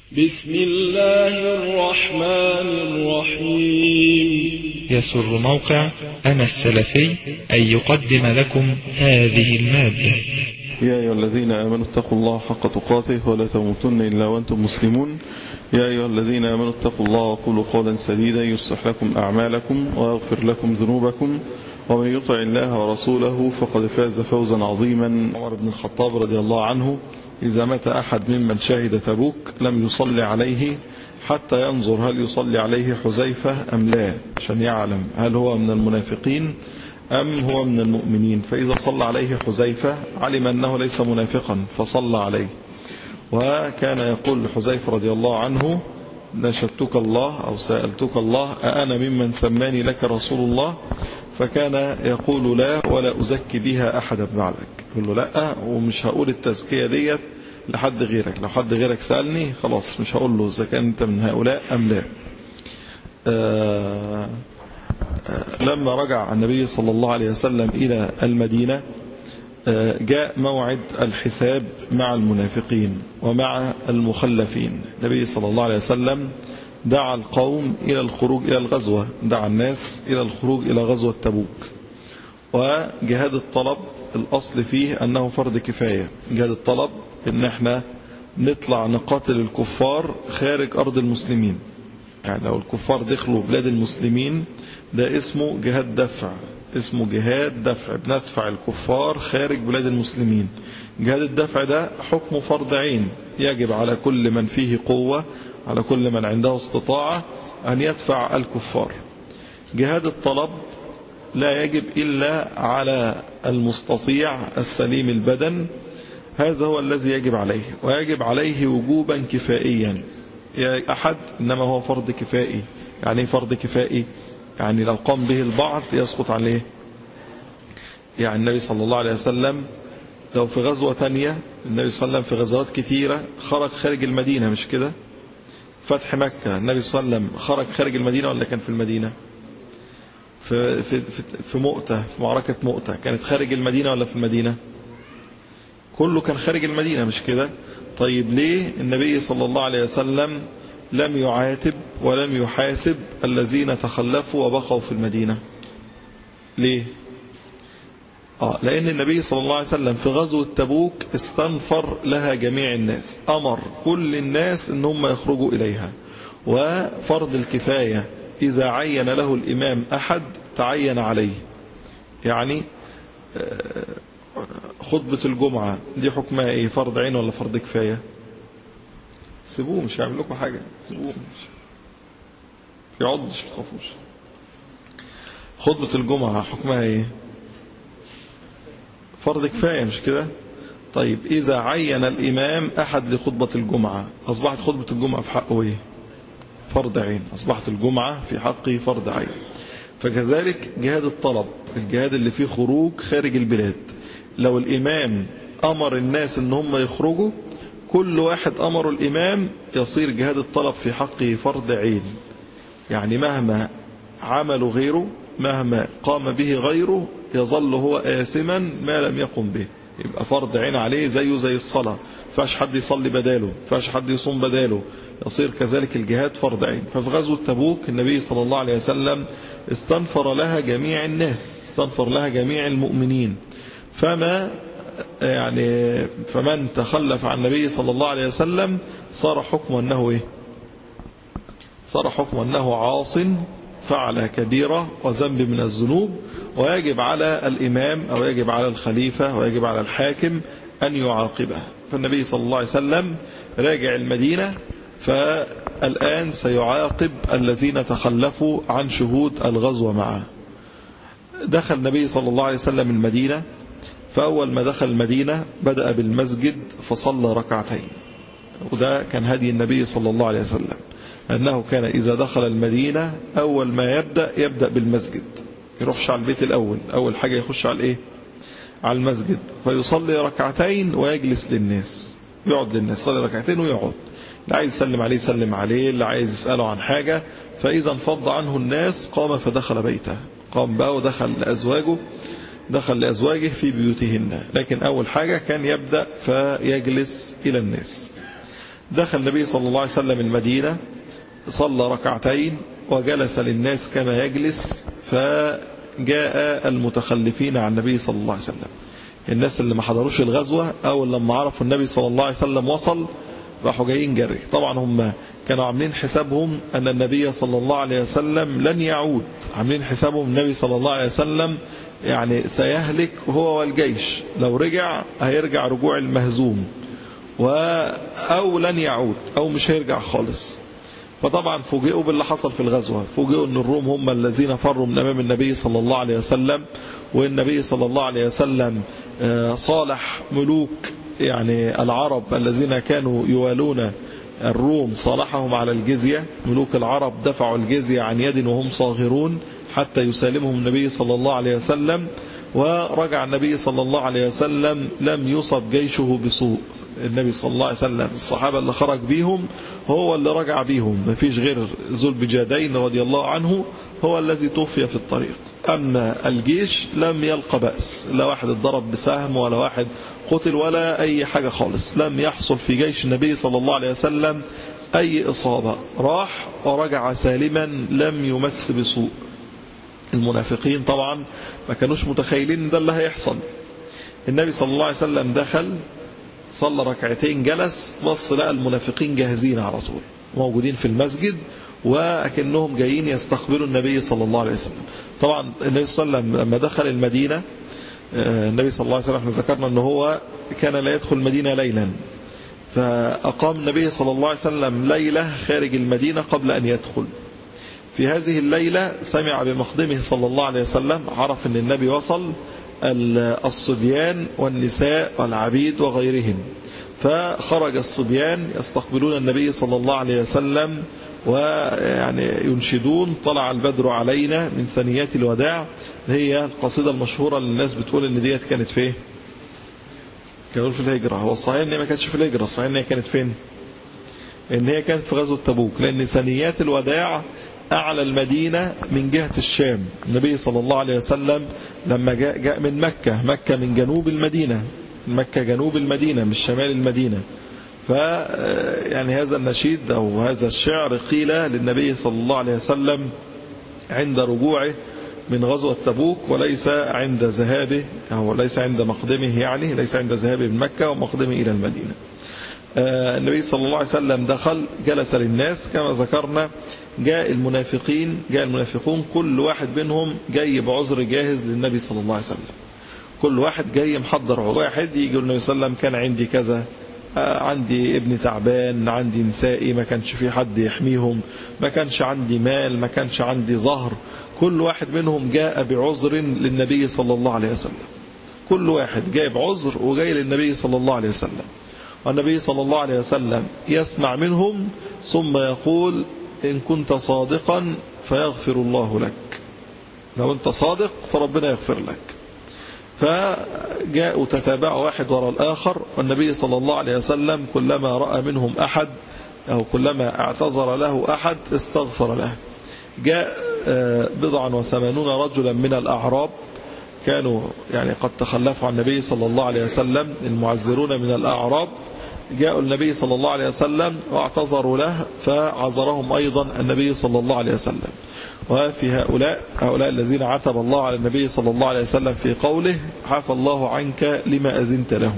بسم الله الرحمن الرحيم. يسر موقع أنا السلفي أن يقدم لكم هذه المادة. يا أيها الذين آمنوا اتقوا الله حق تقاته ولا تموتن إلا وأنتم مسلمون. يا أيها الذين آمنوا اتقوا الله وقولوا قولا سديدا يصلح لكم أعمالكم ويغفر لكم ذنوبكم ومن يطع الله ورسوله فقد فاز فوزا عظيما. عمر بن الخطاب رضي الله عنه إذا مات أحد ممن شهد تبوك لم يصلي عليه حتى ينظر هل يصلي عليه حذيفة أم لا، عشان يعلم هل هو من المنافقين أم هو من المؤمنين. فإذا صلى عليه حذيفة علم أنه ليس منافقا فصلى عليه. وكان يقول لحذيفة رضي الله عنه: نشدتك الله أو سألتك الله أأنا ممن سماني لك رسول الله؟ فكان يقول: لا ولا أزكي بها أحدا بعدك. يقول له: لا، ومش هقول التزكية ديت لحد غيرك، لو حد غيرك سألني خلاص مش هقول له إذا كان أنت من هؤلاء أم لا. لما رجع النبي صلى الله عليه وسلم إلى المدينة جاء موعد الحساب مع المنافقين ومع المخلفين. النبي صلى الله عليه وسلم دعا القوم إلى الخروج إلى الغزوة، دعا الناس إلى الخروج إلى غزوة تبوك. وجهاد الطلب الأصل فيه أنه فرض كفاية. جهاد الطلب إن احنا نطلع نقاتل الكفار خارج أرض المسلمين، يعني لو الكفار دخلوا بلاد المسلمين ده اسمه جهاد دفع، اسمه جهاد دفع، بندفع الكفار خارج بلاد المسلمين. جهاد الدفع ده حكم فرض عين، يجب على كل من فيه قوة، على كل من عنده استطاعة أن يدفع الكفار. جهاد الطلب لا يجب إلا على المستطيع السليم البدن، هذا هو الذي يجب عليه، ويجب عليه وجوبا كفائيا يا أحد، إنما هو فرض كفائي. يعني فرض كفائي يعني لو قام به البعض يسقط عليه. يعني النبي صلى الله عليه وسلم لو في غزوة تانية، النبي صلى الله عليه وسلم في غزوات كثيرة خرج خارج المدينة، مش كده؟ فتح مكة النبي صلى الله عليه وسلم خرج خارج المدينة ولا كان في المدينة؟ في مؤتة، في معركة مؤتة كانت خارج المدينة ولا في المدينة؟ كله كان خارج المدينة، مش كده؟ طيب ليه النبي صلى الله عليه وسلم لم يعاتب ولم يحاسب الذين تخلفوا وبقوا في المدينة؟ ليه؟ لأن النبي صلى الله عليه وسلم في غزوة تبوك استنفر لها جميع الناس، أمر كل الناس إن هم يخرجوا إليها. وفرض الكفاية إذا عين له الإمام أحد تعين عليه. يعني خطبة الجمعة دي حكمها إيه؟ فرض عين ولا فرض كفاية؟ سيبوه مش هيعمل لكم حاجة، سيبوه مش يعضش، تخافوش. خطبة الجمعة حكمها إيه؟ فرض كفاية، مش كده؟ طيب إذا عين الإمام أحد لخطبة الجمعة أصبحت خطبة الجمعة في حقه إيه؟ فرض عين، أصبحت الجمعة في حقه فرض عين. فكذلك جهاد الطلب، الجهاد اللي فيه خروج خارج البلاد، لو الإمام أمر الناس إن هم يخرجوا، كل واحد أمر الإمام يصير جهاد الطلب في حقه فرض عين. يعني مهما عمل غيره، مهما قام به غيره، يظل هو آثما ما لم يقم به، يبقى فرض عين عليه زيه زي الصلاة، فاش حد يصلي بداله، فاش حد يصوم بداله، يصير كذلك الجهاد فرض عين. ففي غزوة تبوك النبي صلى الله عليه وسلم استنفر لها جميع الناس، استنفر لها جميع المؤمنين. فمن تخلف عن النبي صلى الله عليه وسلم صار حكم أنه إيه؟ صار حكم أنه عاص فعل كبيرة وذنب من الذنوب، ويجب على الإمام أو يجب على الخليفة ويجب على الحاكم أن يعاقبه. فالنبي صلى الله عليه وسلم راجع المدينة، فالآن سيعاقب الذين تخلفوا عن شهود الغزوة معه. دخل النبي صلى الله عليه وسلم المدينة، فأول ما دخل المدينة بدأ بالمسجد فصلى ركعتين. وده كان هدي النبي صلى الله عليه وسلم، أنه كان إذا دخل المدينة أول ما يبدأ بالمسجد، يروحش على البيت الأول، أول حاجة يخش على إيه؟ على المسجد، فيصلي ركعتين ويجلس للناس، يقعد للناس، يصلي ركعتين ويقعد، اللي عايز يسلم عليه يسلم عليه، اللي عايز يسأله عن حاجة. فإذا انفض عنه الناس قام فدخل بيته، قام بقى ودخل لأزواجه في بيوتهن. لكن أول حاجة كان يبدأ فيجلس إلى الناس. دخل النبي صلى الله عليه وسلم المدينة، صلى ركعتين وجلس للناس كما يجلس، فجاء المتخلفين عن النبي صلى الله عليه وسلم، الناس اللي ما حضروش الغزوة أو لما عرفوا النبي صلى الله عليه وسلم وصل راحوا جايين جري. طبعا هم كانوا عاملين حسابهم أن النبي صلى الله عليه وسلم لن يعود، عاملين حسابهم النبي صلى الله عليه وسلم يعني سيهلك هو والجيش، لو رجع هيرجع رجوع المهزوم، أو لن يعود أو مش هيرجع خالص. فطبعا فوجئوا باللي حصل في الغزوة، فوجئوا أن الروم هم الذين فروا من أمام النبي صلى الله عليه وسلم، والنبي صلى الله عليه وسلم صالح ملوك يعني العرب الذين كانوا يوالون الروم، صالحهم على الجزية، ملوك العرب دفعوا الجزية عن يد وهم صاغرون حتى يسالمهم النبي صلى الله عليه وسلم. ورجع النبي صلى الله عليه وسلم لم يصب جيشه بسوء، النبي صلى الله عليه وسلم الصحابة اللي خرج بيهم هو اللي رجع بيهم، ما فيش غير ذو البجادين رضي الله عنه هو الذي توفي في الطريق. أما الجيش لم يلقى بأس، لا واحد اتضرب بسهم ولا واحد قتل ولا أي حاجة خالص، لم يحصل في جيش النبي صلى الله عليه وسلم أي إصابة، راح ورجع سالما لم يمس بسوء. المنافقين طبعا ما كانوش متخيلين ده اللي هيحصل. النبي صلى الله عليه وسلم دخل صلى ركعتين، جلس، بص لقى المنافقين جاهزين على طول موجودين في المسجد وأكنهم جايين يستقبلوا النبي صلى الله عليه وسلم. طبعا النبي صلى الله عليه وسلم لما دخل المدينة، النبي صلى الله عليه وسلم احنا ذكرنا أنه هو كان لا يدخل المدينة ليلا، فأقام النبي صلى الله عليه وسلم ليلة خارج المدينة قبل أن يدخل. في هذه الليلة سمع بمقدمه صلى الله عليه وسلم، عرف أن النبي وصل، الصبيان والنساء والعبيد وغيرهم، فخرج الصبيان يستقبلون النبي صلى الله عليه وسلم ويعني ينشدون طلع البدر علينا من ثنيات الوداع، هي القصيدة المشهورة اللي الناس بتقول ان ديت كانت فين؟ كانوا في الهجرة. هو الصحيح ان هي ما كانتش في الهجرة، الصحيح ان هي كانت فين؟ ان هي كانت في غزوة تبوك، لان ثنيات الوداع أعلى المدينة من جهة الشام. النبي صلى الله عليه وسلم لما جاء من مكة من جنوب المدينة، مكة جنوب المدينة مش شمال المدينة، يعني هذا النشيد أو هذا الشعر قيل للنبي صلى الله عليه وسلم عند رجوعه من غزوة تبوك، وليس عند ذهابه أو ليس عند مقدمه، يعني ليس عند ذهابه من مكة ومقدمه إلى المدينة. النبي صلى الله عليه وسلم دخل جلس للناس كما ذكرنا. جاء المنافقون كل واحد منهم جاي بعذر جاهز للنبي صلى الله عليه وسلم، كل واحد جاي محضر عذر. واحد يجي النبي صلى الله عليه وسلم كان عندي كذا، عندي ابن تعبان، عندي نسائي ما كانش في حد يحميهم، ما كانش عندي مال، ما كانش عندي ظهر. كل واحد منهم جاء بعذر للنبي صلى الله عليه وسلم، كل واحد جاي بعذر وجاي للنبي صلى الله عليه وسلم. والنبي صلى الله عليه وسلم يسمع منهم ثم يقول إن كنت صادقا فيغفر الله لك، لو أنت صادق فربنا يغفر لك. فجاءوا تتابعوا واحد وراء الآخر، والنبي صلى الله عليه وسلم كلما رأى منهم أحد أو كلما اعتذر له أحد استغفر له. جاء 89 رجلا من الأعراب كانوا يعني قد تخلفوا عن النبي صلى الله عليه وسلم، المعذرون من الأعراب، جاءوا النبي صلى الله عليه وسلم واعتذروا له فعذرهم أيضا النبي صلى الله عليه وسلم. وفي هؤلاء الذين عتب الله على النبي صلى الله عليه وسلم في قوله عفى الله عنك لما أذنت لهم.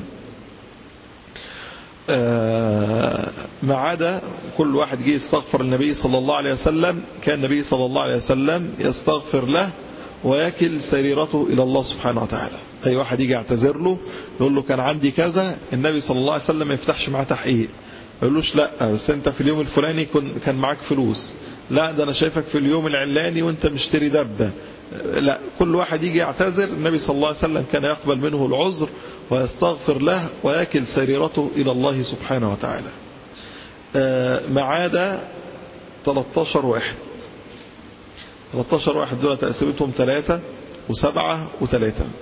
ما عدا كل واحد جه يستغفر النبي صلى الله عليه وسلم، كان النبي صلى الله عليه وسلم يستغفر له ويكل سريرته إلى الله سبحانه وتعالى. أي واحد يجي يعتذر له يقول له كان عندي كذا، النبي صلى الله عليه وسلم ما يفتحش معاه تحقيق، ما يقولوش لا بس أنت في اليوم الفلاني كان معاك فلوس، لا ده أنا شايفك في اليوم العلاني وأنت مشتري دبة، لا، كل واحد يجي يعتذر النبي صلى الله عليه وسلم كان يقبل منه العذر ويستغفر له ويكل سريرته إلى الله سبحانه وتعالى. ما عدا 13 واحد، 13 واحد دول تقسيمتهم 3 و7 و3.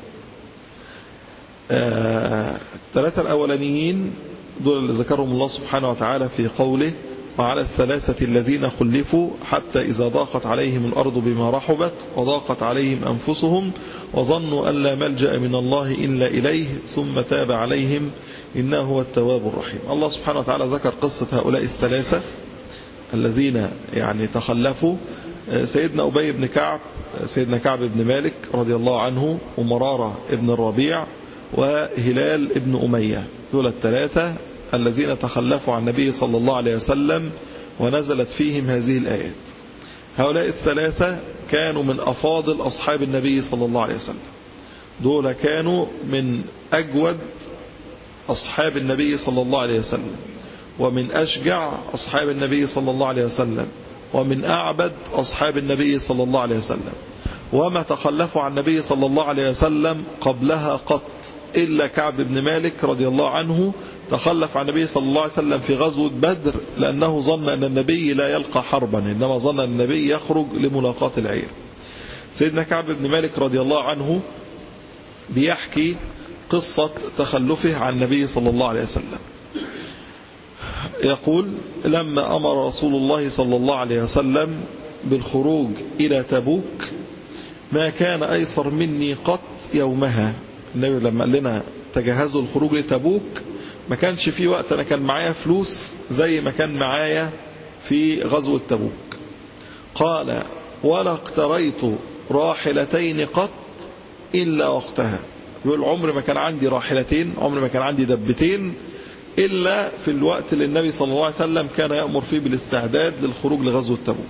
3 الأولانيين دول اللي ذكرهم الله سبحانه وتعالى في قوله وعلى الثلاثة الذين خلفوا حتى إذا ضاقت عليهم الأرض بما رحبت وضاقت عليهم أنفسهم وظنوا أن لا ملجأ من الله إلا إليه ثم تاب عليهم إنه هو التواب الرحيم. الله سبحانه وتعالى ذكر قصة هؤلاء الثلاثة الذين يعني تخلفوا، سيدنا أبي بن كعب، سيدنا كعب بن مالك رضي الله عنه، ومرارة ابن الربيع، وهلال ابن أمية. دول الثلاثة الذين تخلفوا عن النبي صلى الله عليه وسلم ونزلت فيهم هذه الآيات. هؤلاء الثلاثة كانوا من أفاضل أصحاب النبي صلى الله عليه وسلم، دول كانوا من أجود أصحاب النبي صلى الله عليه وسلم، ومن أشجع أصحاب النبي صلى الله عليه وسلم، ومن أعبد أصحاب النبي صلى الله عليه وسلم، وما تخلفوا عن النبي صلى الله عليه وسلم قبلها قط إلا كعب بن مالك رضي الله عنه تخلف عن النبي صلى الله عليه وسلم في غزوة بدر، لأنه ظن أن النبي لا يلقى حربا، إنما ظن أن النبي يخرج لملاقاة العير. سيدنا كعب بن مالك رضي الله عنه بيحكي قصة تخلفه عن النبي صلى الله عليه وسلم. يقول: لما أمر رسول الله صلى الله عليه وسلم بالخروج إلى تبوك ما كان أيسر مني قط يومها. النبي لما قال لنا تجهزوا الخروج لتبوك ما كانش في وقت أنا كان معايا فلوس زي ما كان معايا في غزوة تبوك. قال: ولا اقتريت راحلتين قط إلا وقتها. يقول: عمر ما كان عندي راحلتين، عمر ما كان عندي دبتين إلا في الوقت اللي النبي صلى الله عليه وسلم كان يأمر فيه بالاستعداد للخروج لغزوة تبوك.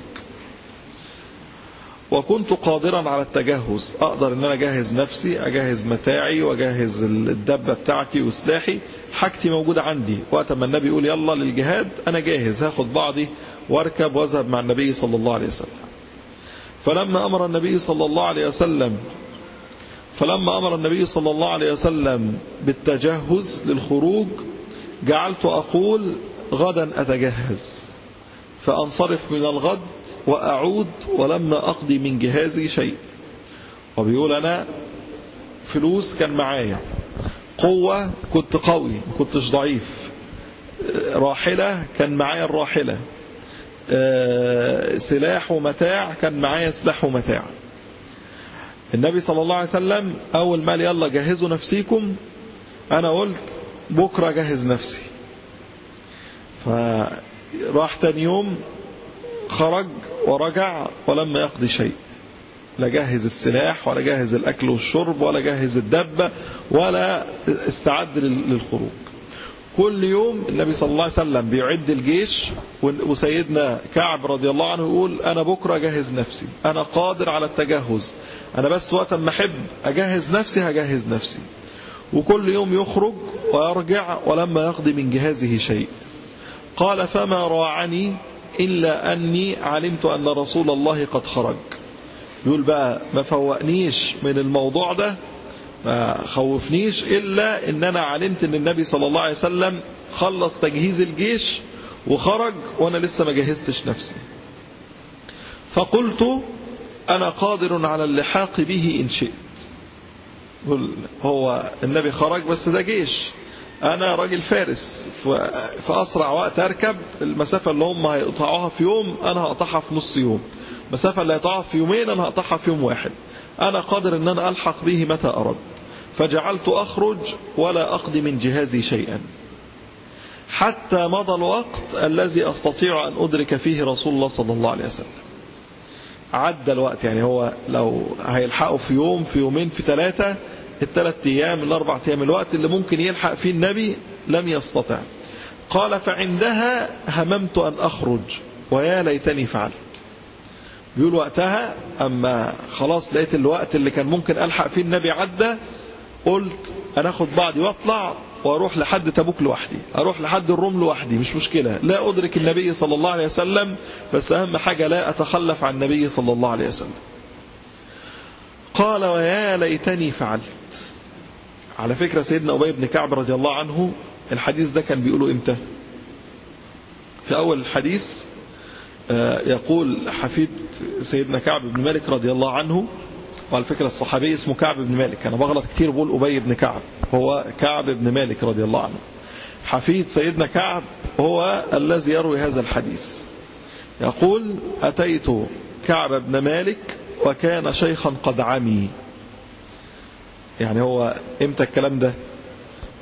وكنت قادرا على التجهز، أقدر أن أنا أجهز نفسي، أجهز متاعي وأجهز الدبة بتاعتي وسلاحي، حاجتي موجودة عندي. وقت ما النبي يقول يلا للجهاد أنا جاهز، هاخد بعضي واركب واذهب مع النبي صلى الله عليه وسلم. فلما أمر النبي صلى الله عليه وسلم بالتجهز للخروج جعلت أقول غدا أتجهز، فأنصرف من الغد وأعود ولما أقضي من جهازي شيء. وبيقول أنا فلوس كان معايا، قوة كنت قوي ما كنتش ضعيف، راحلة كان معايا الراحلة، سلاح ومتاع كان معايا سلاح ومتاع. النبي صلى الله عليه وسلم أول ما قال يلا جهزوا نفسيكم، أنا قلت بكرة جهز نفسي. فراح تاني يوم خرج ورجع ولما يقضي شيء، لا جهز السلاح ولا جهز الأكل والشرب ولا جهز الدبة ولا استعد للخروج. كل يوم النبي صلى الله عليه وسلم بيعد الجيش، وسيدنا كعب رضي الله عنه يقول أنا بكرة أجهز نفسي، أنا قادر على التجهز، أنا بس وقت ما أحب أجهز نفسي هجهز نفسي. وكل يوم يخرج ويرجع ولما يقضي من جهازه شيء. قال: فما راعني إلا أني علمت أن رسول الله قد خرج. يقول بقى ما فوقنيش من الموضوع ده، ما خوفنيش، إلا أن أنا علمت أن النبي صلى الله عليه وسلم خلص تجهيز الجيش وخرج وأنا لسه ما جهزتش نفسي. فقلت أنا قادر على اللحاق به إن شئت. هو النبي خرج بس ده جيش، أنا راجل فارس، في أسرع وقت أركب المسافة اللي هم هيقطعوها في يوم أنا هقطعها في نص يوم، مسافة اللي هيقطعوها في يومين أنا هقطعها في يوم واحد، أنا قادر أن أنا ألحق به متى أرد. فجعلت أخرج ولا أقضي من جهازي شيئا حتى مضى الوقت الذي أستطيع أن أدرك فيه رسول الله صلى الله عليه وسلم. عدى الوقت، يعني هو لو هيلحقوا في يوم في يومين في ثلاثة، الثلاث أيام الأربع أيام، الوقت اللي ممكن يلحق فيه النبي لم يستطع. قال: فعندها هممت أن أخرج ويا ليتني فعلت. بيقول وقتها أما خلاص لقيت الوقت اللي كان ممكن ألحق فيه النبي عدى، قلت أنا أخذ بعضي وأطلع وأروح لحد تبوك لوحدي، أروح لحد الروم لوحدي، مش مشكلة، لا أدرك النبي صلى الله عليه وسلم، بس أهم حاجة لا أتخلف عن النبي صلى الله عليه وسلم. قال: ويا ليتني فعلت. على فكرة سيدنا أبي بن كعب رضي الله عنه الحديث ده كان بيقوله إمتى؟ في أول الحديث يقول حفيد سيدنا كعب بن مالك رضي الله عنه، وعلى فكرة الصحابي اسمه كعب بن مالك، أنا بغلط كتير بقول أبي بن كعب، هو كعب بن مالك رضي الله عنه. حفيد سيدنا كعب هو الذي يروي هذا الحديث. يقول: أتيت كعب بن مالك وكان شيخا قد عمي. يعني هو امتى الكلام ده؟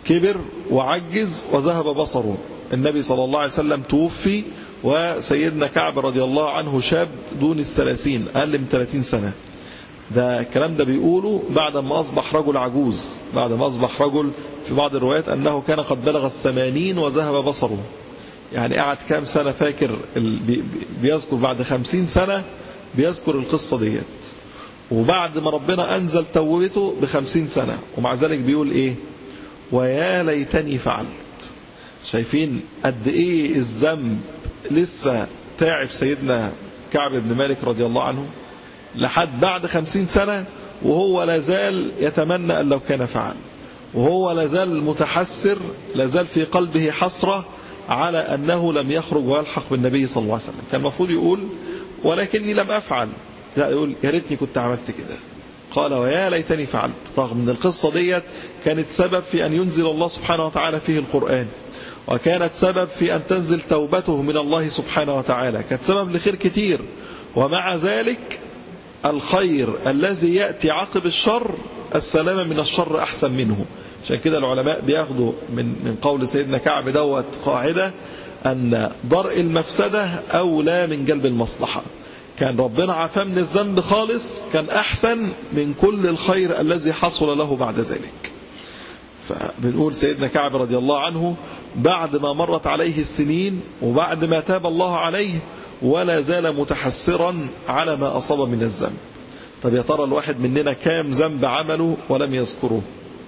كبر وعجز وذهب بصره. النبي صلى الله عليه وسلم توفي، وسيدنا كعب رضي الله عنه شاب دون 30، أقل من 30 سنة. ده الكلام ده بيقوله بعد ما أصبح رجل عجوز، بعد ما أصبح رجل. في بعض الروايات أنه كان قد بلغ 80 وذهب بصره. يعني قعد كام سنة فاكر، بيذكر بعد 50 سنة بيذكر القصة ديت، وبعد ما ربنا أنزل توبته ب50 سنة، ومع ذلك بيقول إيه؟ ويا ليتني فعلت. شايفين قد إيه الذنب لسه تعب سيدنا كعب بن مالك رضي الله عنه لحد بعد 50 سنة، وهو لازال يتمنى أن لو كان فعل، وهو لازال متحسر، لازال في قلبه حسرة على أنه لم يخرج ويلحق بالنبي صلى الله عليه وسلم. كان المفروض يقول ولكني لم أفعل، لا، يقول يا ريتني كنت عملت كده. قال ويا ليتني فعلت، رغم أن القصة ديت كانت سبب في أن ينزل الله سبحانه وتعالى فيه القرآن، وكانت سبب في أن تنزل توبته من الله سبحانه وتعالى، كانت سبب لخير كتير. ومع ذلك الخير الذي يأتي عقب الشر، السلامة من الشر أحسن منه. عشان كده العلماء بياخدوا من قول سيدنا كعب دوت قاعدة أن درء المفسدة أولى من جلب المصلحة. كان ربنا عفاه من الذنب خالص، كان أحسن من كل الخير الذي حصل له بعد ذلك. فبنقول سيدنا كعب رضي الله عنه بعد ما مرت عليه السنين، وبعد ما تاب الله عليه، ولا زال متحسرا على ما أصاب من الذنب. طب يا ترى الواحد مننا كام ذنب عمله ولم يذكره؟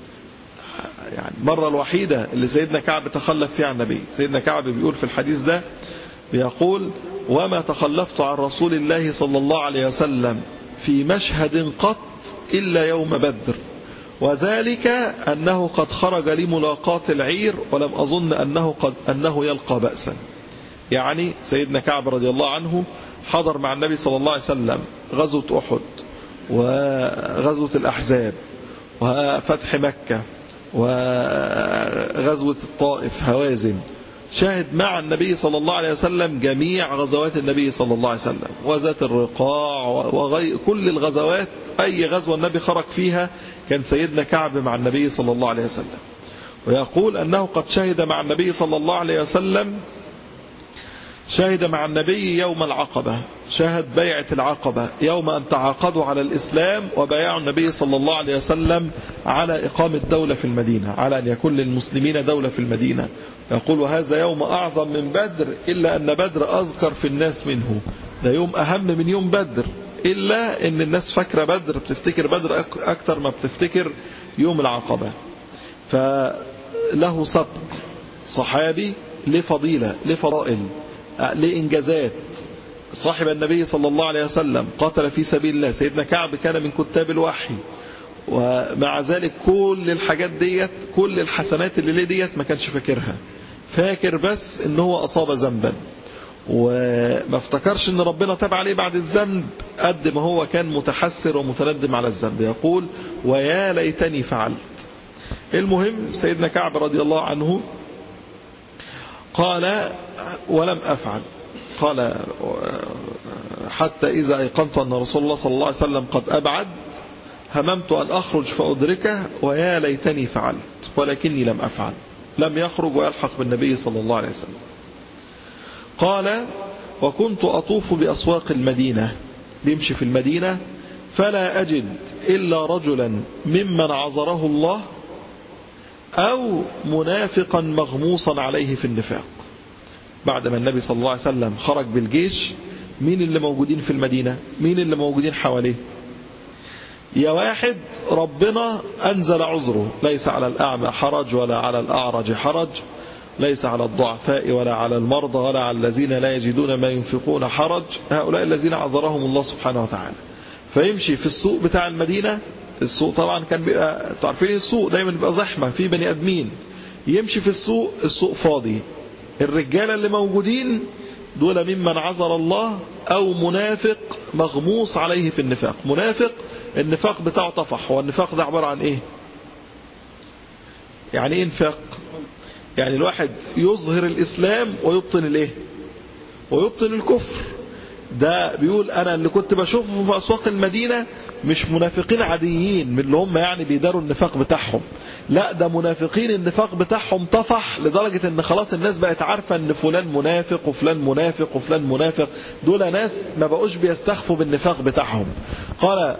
يعني المرة الوحيدة اللي سيدنا كعب تخلف فيها عن النبي، سيدنا كعب بيقول في الحديث ده، بيقول وما تخلفت عن رسول الله صلى الله عليه وسلم في مشهد قط إلا يوم بدر، وذلك أنه قد خرج لملاقاة العير ولم أظن أنه يلقى بأسا. يعني سيدنا كعب رضي الله عنه حضر مع النبي صلى الله عليه وسلم غزوة أحد، وغزوة الأحزاب، وفتح مكة، وغزوة الطائف، هوازن. شاهد مع النبي صلى الله عليه وسلم جميع غزوات النبي صلى الله عليه وسلم، وذات الرقاع وكل الغزوات. أي غزوة النبي خرج فيها كان سيدنا كعب مع النبي صلى الله عليه وسلم. ويقول أنه قد شهد مع النبي صلى الله عليه وسلم، شهد مع النبي يوم العقبة، شهد بيعة العقبة، يوم أن تعاقدوا على الإسلام وبايعوا النبي صلى الله عليه وسلم على إقامة دولة في المدينة، على أن يكون للمسلمين دولة في المدينة. يقول وهذا يوم أعظم من بدر، إلا أن بدر أذكر في الناس منه. ده يوم أهم من يوم بدر، إلا أن الناس فاكرة بدر، بتفتكر بدر أكتر ما بتفتكر يوم العقبة. فله سبق صحابي لفضيلة، لفضائل، لإنجازات. صاحب النبي صلى الله عليه وسلم قاتل في سبيل الله. سيدنا كعب كان من كتاب الوحي، ومع ذلك كل الحاجات ديت، كل الحسنات اللي ليه ديت ما كانش فاكرها، فاكر بس ان هو أصاب ذنبا، وما افتكرش ان ربنا تاب عليه بعد الذنب قد ما هو كان متحسر ومتندم على الذنب. يقول ويا ليتني فعلت. المهم سيدنا كعب رضي الله عنه قال ولم أفعل. قال حتى إذا أيقنت أن رسول الله صلى الله عليه وسلم قد أبعد، هممت أن أخرج فأدركه، ويا ليتني فعلت ولكني لم أفعل. لم يخرج ويلحق بالنبي صلى الله عليه وسلم. قال وكنت أطوف بأسواق المدينة، بيمشي في المدينة، فلا أجد إلا رجلا ممن عذره الله أو منافقا مغموصا عليه في النفاق. بعد ما النبي صلى الله عليه وسلم خرج بالجيش، مين اللي موجودين في المدينة؟ مين اللي موجودين حواليه؟ يا واحد ربنا أنزل عذره، ليس على الأعمى حرج ولا على الأعرج حرج، ليس على الضعفاء ولا على المرضى ولا على الذين لا يجدون ما ينفقون حرج، هؤلاء الذين عذرهم الله سبحانه وتعالى. فيمشي في السوق بتاع المدينة. السوق طبعا كان بيبقى، تعرفين السوق دايما بيبقى زحمة، في بني أدمين. يمشي في السوق، السوق فاضي، الرجالة اللي موجودين دول ممن عذر الله أو منافق مغموس عليه في النفاق. منافق النفاق بتاعه طفح. والنفاق ده عبارة عن إيه؟ يعني إيه نفاق؟ يعني الواحد يظهر الإسلام ويبطن الإيه؟ ويبطن الكفر. ده بيقول أنا اللي كنت بشوفه في أسواق المدينة مش منافقين عاديين من اللي هم يعني بيداروا النفاق بتاعهم، لا ده منافقين النفاق بتاعهم طفح لدرجة ان خلاص الناس بقت عارفة ان فلان منافق وفلان منافق وفلان منافق. دول ناس ما بقوش بيستخفوا بالنفاق بتاعهم. قال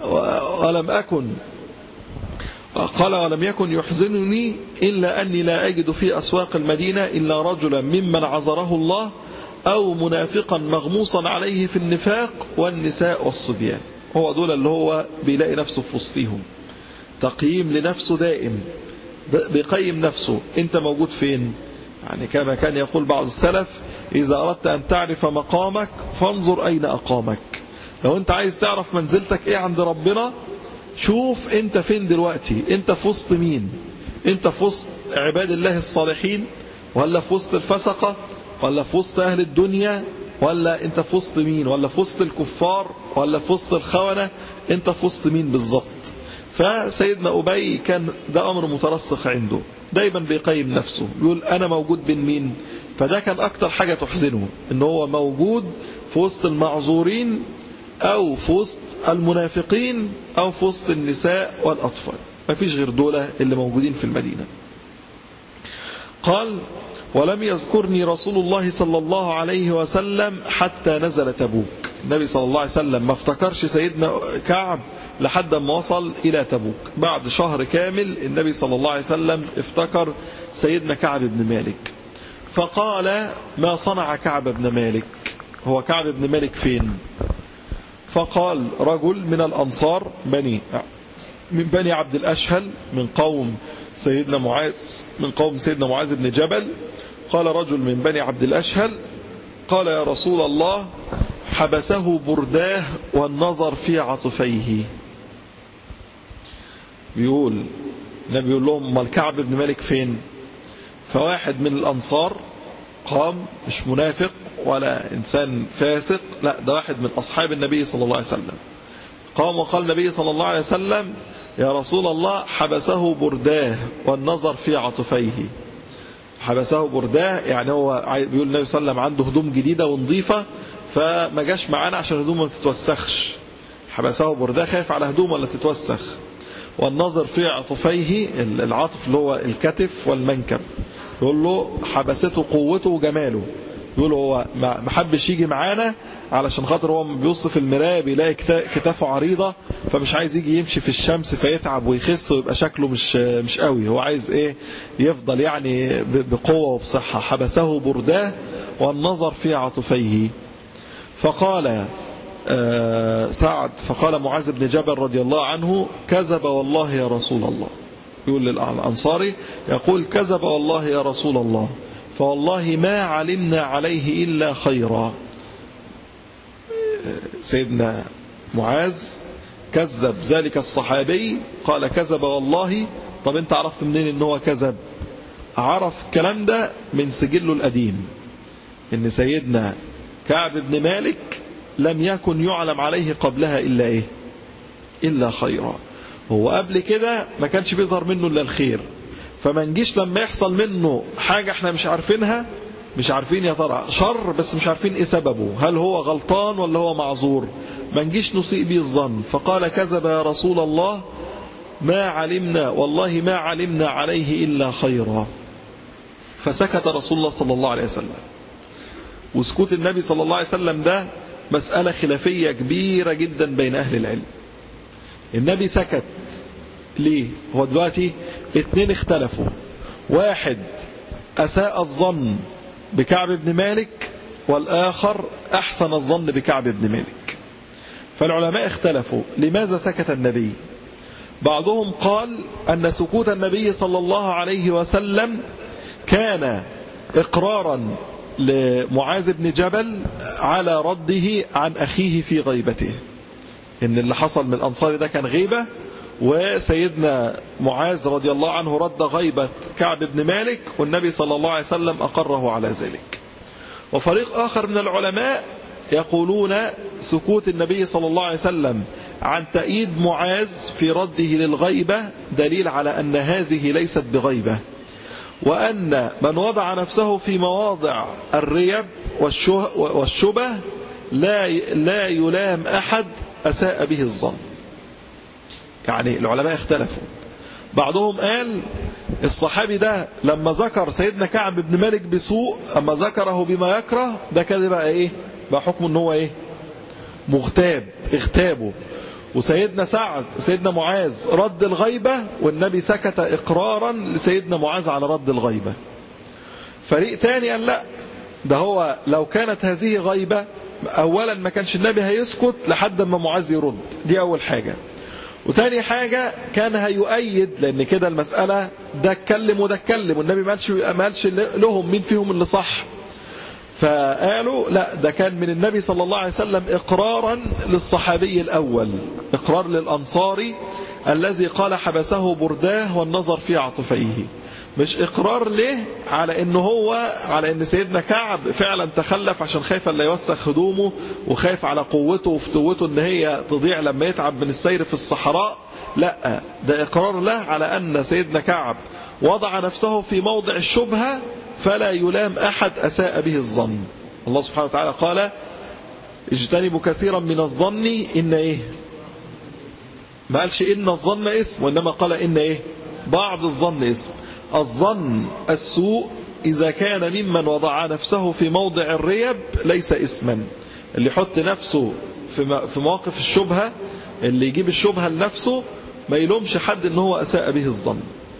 ولم يكن يحزنني إلا أني لا أجد في أسواق المدينة إلا رجلا ممن عذره الله أو منافقا مغموصا عليه في النفاق والنساء والصبيان. هو دول اللي هو بيلاقي نفسه في وسطهم. تقييم لنفسه دائم، بيقيم نفسه انت موجود فين. يعني كما كان يقول بعض السلف: إذا أردت أن تعرف مقامك فانظر أين أقامك. لو انت عايز تعرف منزلتك ايه عند ربنا، شوف انت فين دلوقتي. انت في وسط مين؟ انت في وسط عباد الله الصالحين، ولا في وسط الفسقة، ولا في وسط أهل الدنيا، ولا انت في وسط مين؟ ولا في وسط الكفار، ولا في وسط الخونة؟ انت في وسط مين بالظبط؟ فسيدنا أبي كان ده أمر مترسخ عنده، دايما بيقيم نفسه، بيقول أنا موجود بين مين. فده كان أكتر حاجة تحزنه، إن هو موجود في وسط المعذورين، أو في وسط المنافقين، أو في وسط النساء والأطفال. ما فيش غير دولة اللي موجودين في المدينة. قال: ولم يذكرني رسول الله صلى الله عليه وسلم حتى نزل تبوك. النبي صلى الله عليه وسلم ما افتكرش سيدنا كعب لحد ما وصل إلى تبوك. بعد شهر كامل النبي صلى الله عليه وسلم افتكر سيدنا كعب بن مالك، فقال: ما صنع كعب بن مالك؟ هو كعب بن مالك فين؟ فقال: رجل من الأنصار من بني عبد الأشهل، من قوم سيدنا معاذ بن جبل. قال رجل من بني عبد الأشهل: قال: يا رسول الله، حبسه برداه والنظر في عطفيه. النبي بيقول لهم: ما الكعب بن مالك فين؟ فواحد من الأنصار قام، مش منافق ولا إنسان فاسق، لا ده واحد من أصحاب النبي صلى الله عليه وسلم، قام وقال النبي صلى الله عليه وسلم: يا رسول الله، حبسه برداه والنظر في عطفيه. حبسه برداه يعني هو بيقول النبي صلى الله عليه وسلم عنده هدوم جديدة ونظيفة، فما جاش معانا عشان هدومه ما تتوسخش. حبسه برداه، خايف على هدومه ولا تتوسخ. والنظر في عطفيه، العطف اللي هو الكتف والمنكب. يقول له حبسته قوته وجماله. يقول هو ما حبش يجي معانا علشان خاطر هو بيوصف المرايه بيلاقي كتافه عريضة، فمش عايز يجي يمشي في الشمس فيتعب ويخس ويبقى شكله مش قوي. هو عايز ايه؟ يفضل يعني بقوة وبصحة. حبسه برداه والنظر في عطفيه. فقال فقال معاذ بن جبل رضي الله عنه: كذب والله يا رسول الله. يقول للأنصاري، يقول: كذب والله يا رسول الله، فوالله ما علمنا عليه إلا خيرا. سيدنا معاذ كذب ذلك الصحابي، قال: كذب والله. طب انت عرفت منين ان هو كذب؟ عرف الكلام ده من سجله القديم، ان سيدنا كعب بن مالك لم يكن يعلم عليه قبلها إلا إيه؟ إلا خيرا. هو قبل كده ما كانش بيظهر منه إلا الخير. فما نجيش لما يحصل منه حاجة احنا مش عارفينها، مش عارفين يا ترى شر بس مش عارفين ايه سببه، هل هو غلطان ولا هو معذور، ما نجيش نسيء به الظن. فقال: كذب يا رسول الله، ما علمنا، والله ما علمنا عليه إلا خيرا. فسكت رسول الله صلى الله عليه وسلم. وسكوت النبي صلى الله عليه وسلم ده مسألة خلافية كبيرة جدا بين أهل العلم. النبي سكت ليه؟ هو دلوقتي اتنين اختلفوا، واحد أساء الظن بكعب بن مالك، والآخر أحسن الظن بكعب بن مالك. فالعلماء اختلفوا لماذا سكت النبي. بعضهم قال أن سكوت النبي صلى الله عليه وسلم كان إقرارا لمعاذ بن جبل على رده عن أخيه في غيبته، إن اللي حصل من الأنصار ده كان غيبة، وسيدنا معاذ رضي الله عنه رد غيبة كعب بن مالك، والنبي صلى الله عليه وسلم أقره على ذلك. وفريق آخر من العلماء يقولون سكوت النبي صلى الله عليه وسلم عن تأييد معاذ في رده للغيبة دليل على أن هذه ليست بغيبة، وأن من وضع نفسه في مواضع الريب والشبه لا يلام أحد أساء به الظن. يعني العلماء اختلفوا، بعضهم قال الصحابي ده لما ذكر سيدنا كعب بن مالك بسوء، أما ذكره بما يكره، ده كده بقى إيه؟ بقى حكمه إن هو إيه؟ مغتاب، اغتابه. وسيدنا سعد وسيدنا معاذ رد الغيبة، والنبي سكت إقرارا لسيدنا معاذ على رد الغيبة. فريق تاني قال لا، ده هو لو كانت هذه غيبة أولا ما كانش النبي هيسكت لحد ما معاذ يرد، دي أول حاجة. وتاني حاجة كان هيؤيد، لأن كده المسألة ده اتكلم وده اتكلم، والنبي ما قالش لهم مين فيهم اللي صح. فقالوا لا، ده كان من النبي صلى الله عليه وسلم إقرارا للصحابي الأول، إقرار للأنصاري الذي قال حبسه برداه والنظر في عطفيه، مش إقرار له على إنه هو على إن سيدنا كعب فعلا تخلف عشان خايف لا يوسخ هدومه، وخايف على قوته وفتوته إن هي تضيع لما يتعب من السير في الصحراء. لا، ده إقرار له على أن سيدنا كعب وضع نفسه في موضع الشبهة فلا يلام أحد أساء به الظن. الله سبحانه وتعالى قال اجتنبوا كثيرا من الظن إن إيه؟ ما قالش إن الظن اسم، وإنما قال إن إيه؟ بعض الظن اسم. الظن السوء إذا كان ممن وضع نفسه في موضع الريب ليس اسما. اللي يحط نفسه في مواقف الشبهة، اللي يجيب الشبهة لنفسه، ما يلومش حد إن هو أساء به الظن.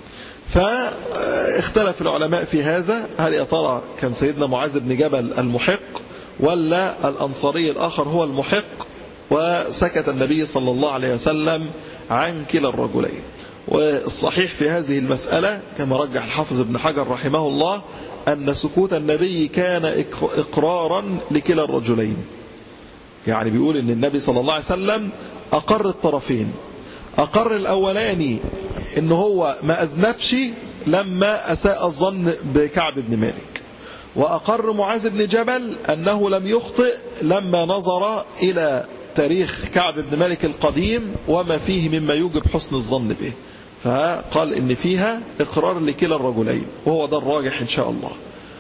فاختلف العلماء في هذا، هل يا ترى كان سيدنا معاذ بن جبل المحق ولا الأنصاري الآخر هو المحق؟ وسكت النبي صلى الله عليه وسلم عن كلا الرجلين. والصحيح في هذه المسألة كما رجح الحافظ ابن حجر رحمه الله أن سكوت النبي كان إقرارا لكلا الرجلين. يعني بيقول أن النبي صلى الله عليه وسلم أقر الطرفين، أقر الأولاني إن هو ما أذنبش لما أساء الظن بكعب بن مالك، وأقر معاذ بن جبل أنه لم يخطئ لما نظر إلى تاريخ كعب بن مالك القديم وما فيه مما يوجب حسن الظن به، فقال إن فيها إقرار لكلا الرجلين، وهو ده الراجح إن شاء الله.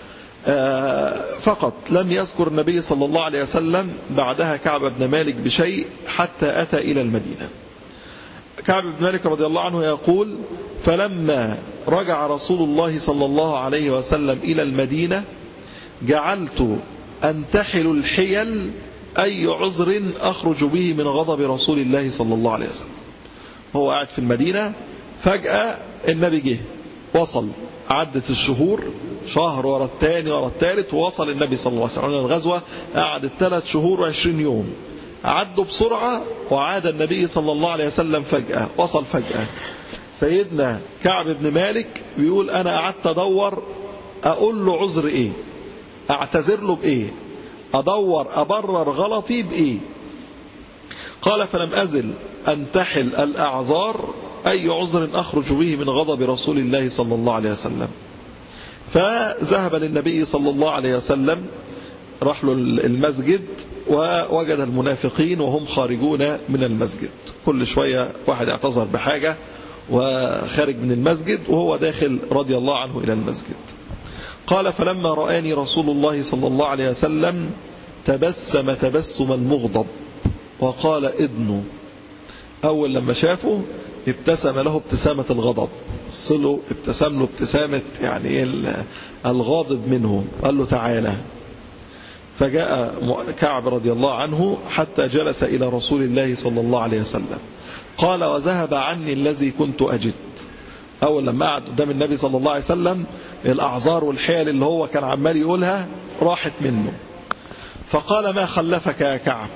فقط لم يذكر النبي صلى الله عليه وسلم بعدها كعب بن مالك بشيء حتى أتى إلى المدينة. كعب بن مالك رضي الله عنه يقول: فلما رجع رسول الله صلى الله عليه وسلم إلى المدينة جعلت أنتحل الحيل أي عذر أخرج به من غضب رسول الله صلى الله عليه وسلم. هو قاعد في المدينة، فجأة النبي جه، وصل، عدت الشهور، شهر ورا الثاني ورا الثالث، ووصل النبي صلى الله عليه وسلم. الغزوة قعدت 3 شهور و20 يوم، عدوا بسرعة، وعاد النبي صلى الله عليه وسلم فجأة، وصل فجأة. سيدنا كعب بن مالك بيقول: أنا قعدت أدور أقول له عذر إيه، أعتذر له بإيه، أدور أبرر غلطي بإيه. قال: فلم أزل أنتحل الأعذار أي عذر أخرج به من غضب رسول الله صلى الله عليه وسلم. فذهب للنبي صلى الله عليه وسلم، راح له المسجد ووجد المنافقين وهم خارجون من المسجد، كل شوية واحد اعتذر بحاجة وخارج من المسجد، وهو داخل رضي الله عنه إلى المسجد. قال: فلما رآني رسول الله صلى الله عليه وسلم تبسم تبسما مغضب وقال: ادنوا. أول لما شافه ابتسم له ابتسامة الغضب، صله ابتسم له ابتسامة يعني الغاضب منه، قال له: تعالى. فجاء كعب رضي الله عنه حتى جلس إلى رسول الله صلى الله عليه وسلم. قال: وذهب عني الذي كنت أجد. أول لما قعد قدام النبي صلى الله عليه وسلم الأعذار والحيل اللي هو كان عمال يقولها راحت منه. فقال: ما خلفك يا كعب؟